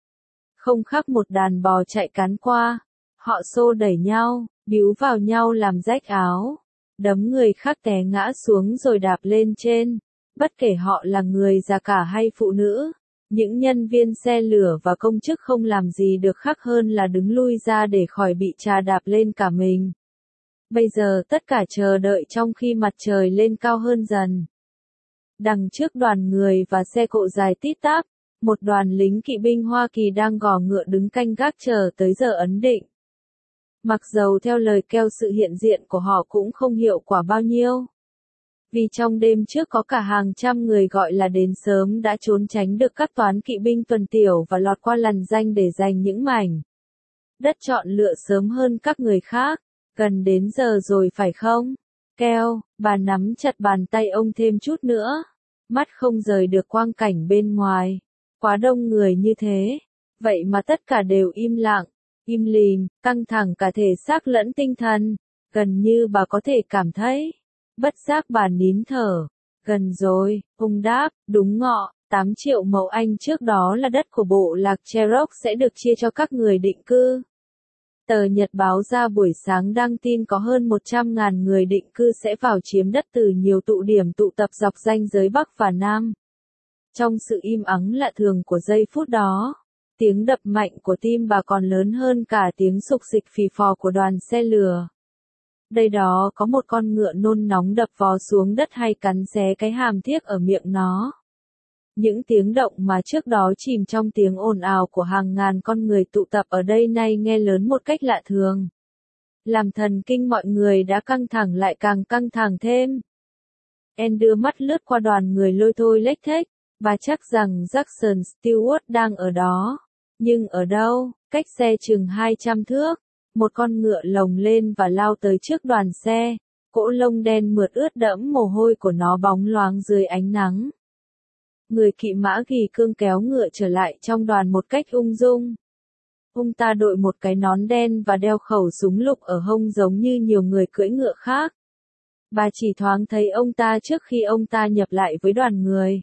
Không khác một đàn bò chạy cán qua. Họ xô đẩy nhau, bíu vào nhau làm rách áo. Đấm người khác té ngã xuống rồi đạp lên trên. Bất kể họ là người già cả hay phụ nữ. Những nhân viên xe lửa và công chức không làm gì được khác hơn là đứng lui ra để khỏi bị chà đạp lên cả mình. Bây giờ tất cả chờ đợi trong khi mặt trời lên cao hơn dần. Đằng trước đoàn người và xe cộ dài tít tắp, một đoàn lính kỵ binh Hoa Kỳ đang gò ngựa đứng canh gác chờ tới giờ ấn định. Mặc dầu theo lời kêu sự hiện diện của họ cũng không hiệu quả bao nhiêu. Vì trong đêm trước có cả hàng trăm người gọi là đến sớm đã trốn tránh được các toán kỵ binh tuần tiểu và lọt qua lằn ranh để giành những mảnh đất chọn lựa sớm hơn các người khác. Gần đến giờ rồi phải không? Keo, bà nắm chặt bàn tay ông thêm chút nữa. Mắt không rời được quang cảnh bên ngoài. Quá đông người như thế. Vậy mà tất cả đều im lặng, im lìm, căng thẳng cả thể xác lẫn tinh thần. Gần như bà có thể cảm thấy. Bất giác bà nín thở. Gần rồi, ông đáp, đúng ngọ, tám triệu mẫu Anh trước đó là đất của bộ lạc Cherokee sẽ được chia cho các người định cư. Tờ Nhật báo ra buổi sáng đăng tin có hơn một trăm nghìn người định cư sẽ vào chiếm đất từ nhiều tụ điểm tụ tập dọc ranh giới Bắc và Nam. Trong sự im ắng lạ thường của giây phút đó, tiếng đập mạnh của tim bà còn lớn hơn cả tiếng sục sịch phì phò của đoàn xe lừa. Đây đó có một con ngựa nôn nóng đập vó xuống đất hay cắn xé cái hàm thiếc ở miệng nó. Những tiếng động mà trước đó chìm trong tiếng ồn ào của hàng ngàn con người tụ tập ở đây nay nghe lớn một cách lạ thường. Làm thần kinh mọi người đã căng thẳng lại càng căng thẳng thêm. En đưa mắt lướt qua đoàn người lôi thôi lếch thếch, và chắc rằng Jackson Stewart đang ở đó. Nhưng ở đâu, cách xe chừng hai trăm thước, một con ngựa lồng lên và lao tới trước đoàn xe, cỗ lông đen mượt ướt đẫm mồ hôi của nó bóng loáng dưới ánh nắng. Người kỵ mã gỉ cương kéo ngựa trở lại trong đoàn một cách ung dung. Ông ta đội một cái nón đen và đeo khẩu súng lục ở hông giống như nhiều người cưỡi ngựa khác. Bà chỉ thoáng thấy ông ta trước khi ông ta nhập lại với đoàn người.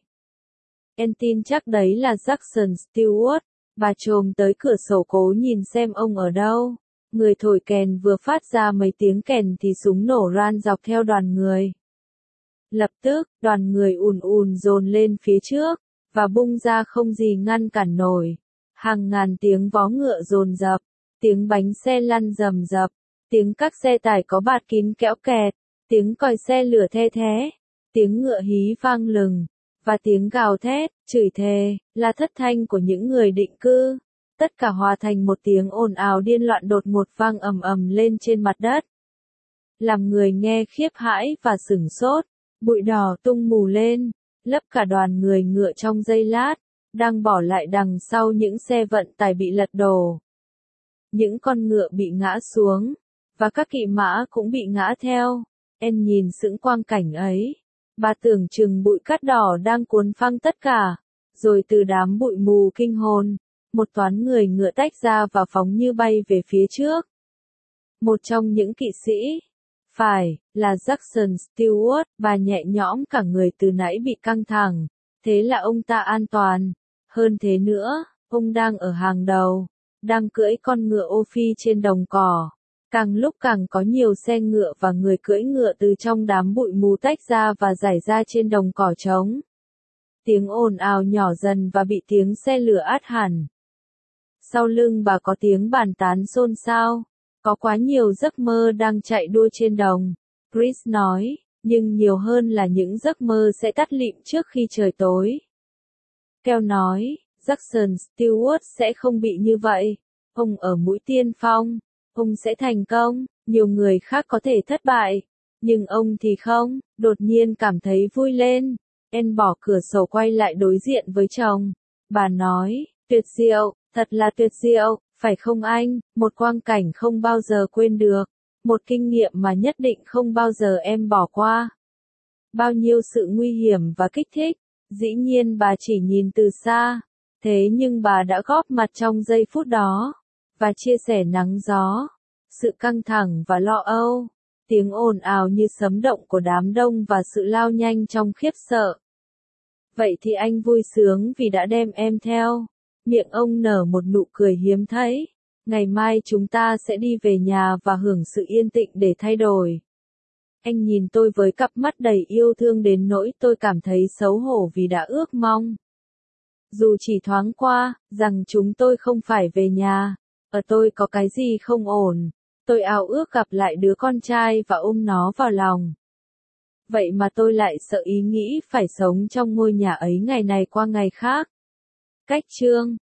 En tin chắc đấy là Jackson Stewart. Bà chồm tới cửa sổ cố nhìn xem ông ở đâu. Người thổi kèn vừa phát ra mấy tiếng kèn thì súng nổ ran dọc theo đoàn người. Lập tức, đoàn người ùn ùn dồn lên phía trước, và bung ra không gì ngăn cản nổi. Hàng ngàn tiếng vó ngựa dồn dập, tiếng bánh xe lăn rầm rập, tiếng các xe tải có bạt kín kéo kẹt, tiếng còi xe lửa the thé, tiếng ngựa hí vang lừng, và tiếng gào thét, chửi thề, là thất thanh của những người định cư. Tất cả hòa thành một tiếng ồn ào điên loạn đột ngột vang ầm ầm lên trên mặt đất. Làm người nghe khiếp hãi và sửng sốt. Bụi đỏ tung mù lên, lấp cả đoàn người ngựa trong giây lát, đang bỏ lại đằng sau những xe vận tải bị lật đổ. Những con ngựa bị ngã xuống, và các kỵ mã cũng bị ngã theo. En nhìn sững quang cảnh ấy, bà tưởng chừng bụi cát đỏ đang cuốn phăng tất cả, rồi từ đám bụi mù kinh hồn, một toán người ngựa tách ra và phóng như bay về phía trước. Một trong những kỵ sĩ, phải, là Jackson Stewart, bà nhẹ nhõm cả người từ nãy bị căng thẳng, thế là ông ta an toàn. Hơn thế nữa, ông đang ở hàng đầu, đang cưỡi con ngựa ô phi trên đồng cỏ. Càng lúc càng có nhiều xe ngựa và người cưỡi ngựa từ trong đám bụi mù tách ra và rải ra trên đồng cỏ trống. Tiếng ồn ào nhỏ dần và bị tiếng xe lửa át hẳn. Sau lưng bà có tiếng bàn tán xôn xao. Có quá nhiều giấc mơ đang chạy đua trên đồng, Chris nói, nhưng nhiều hơn là những giấc mơ sẽ tắt lịm trước khi trời tối. Keo nói, Jackson Stewart sẽ không bị như vậy. Ông ở mũi tiên phong, ông sẽ thành công, nhiều người khác có thể thất bại, nhưng ông thì không. Đột nhiên cảm thấy vui lên, En bỏ cửa sổ quay lại đối diện với chồng. Bà nói, tuyệt diệu, thật là tuyệt diệu. Phải không anh, một quang cảnh không bao giờ quên được, một kinh nghiệm mà nhất định không bao giờ em bỏ qua. Bao nhiêu sự nguy hiểm và kích thích, Dĩ nhiên bà chỉ nhìn từ xa, thế nhưng bà đã góp mặt trong giây phút đó, và chia sẻ nắng gió, sự căng thẳng và lo âu, tiếng ồn ào như sấm động của đám đông và sự lao nhanh trong khiếp sợ. Vậy thì anh vui sướng vì đã đem em theo. Miệng ông nở một nụ cười hiếm thấy. Ngày mai chúng ta sẽ đi về nhà và hưởng sự yên tĩnh để thay đổi. Anh nhìn tôi với cặp mắt đầy yêu thương đến nỗi tôi cảm thấy xấu hổ vì đã ước mong. Dù chỉ thoáng qua, rằng chúng tôi không phải về nhà. Ở tôi có cái gì không ổn. Tôi ao ước gặp lại đứa con trai và ôm nó vào lòng. Vậy mà tôi lại sợ ý nghĩ phải sống trong ngôi nhà ấy ngày này qua ngày khác. Cách chương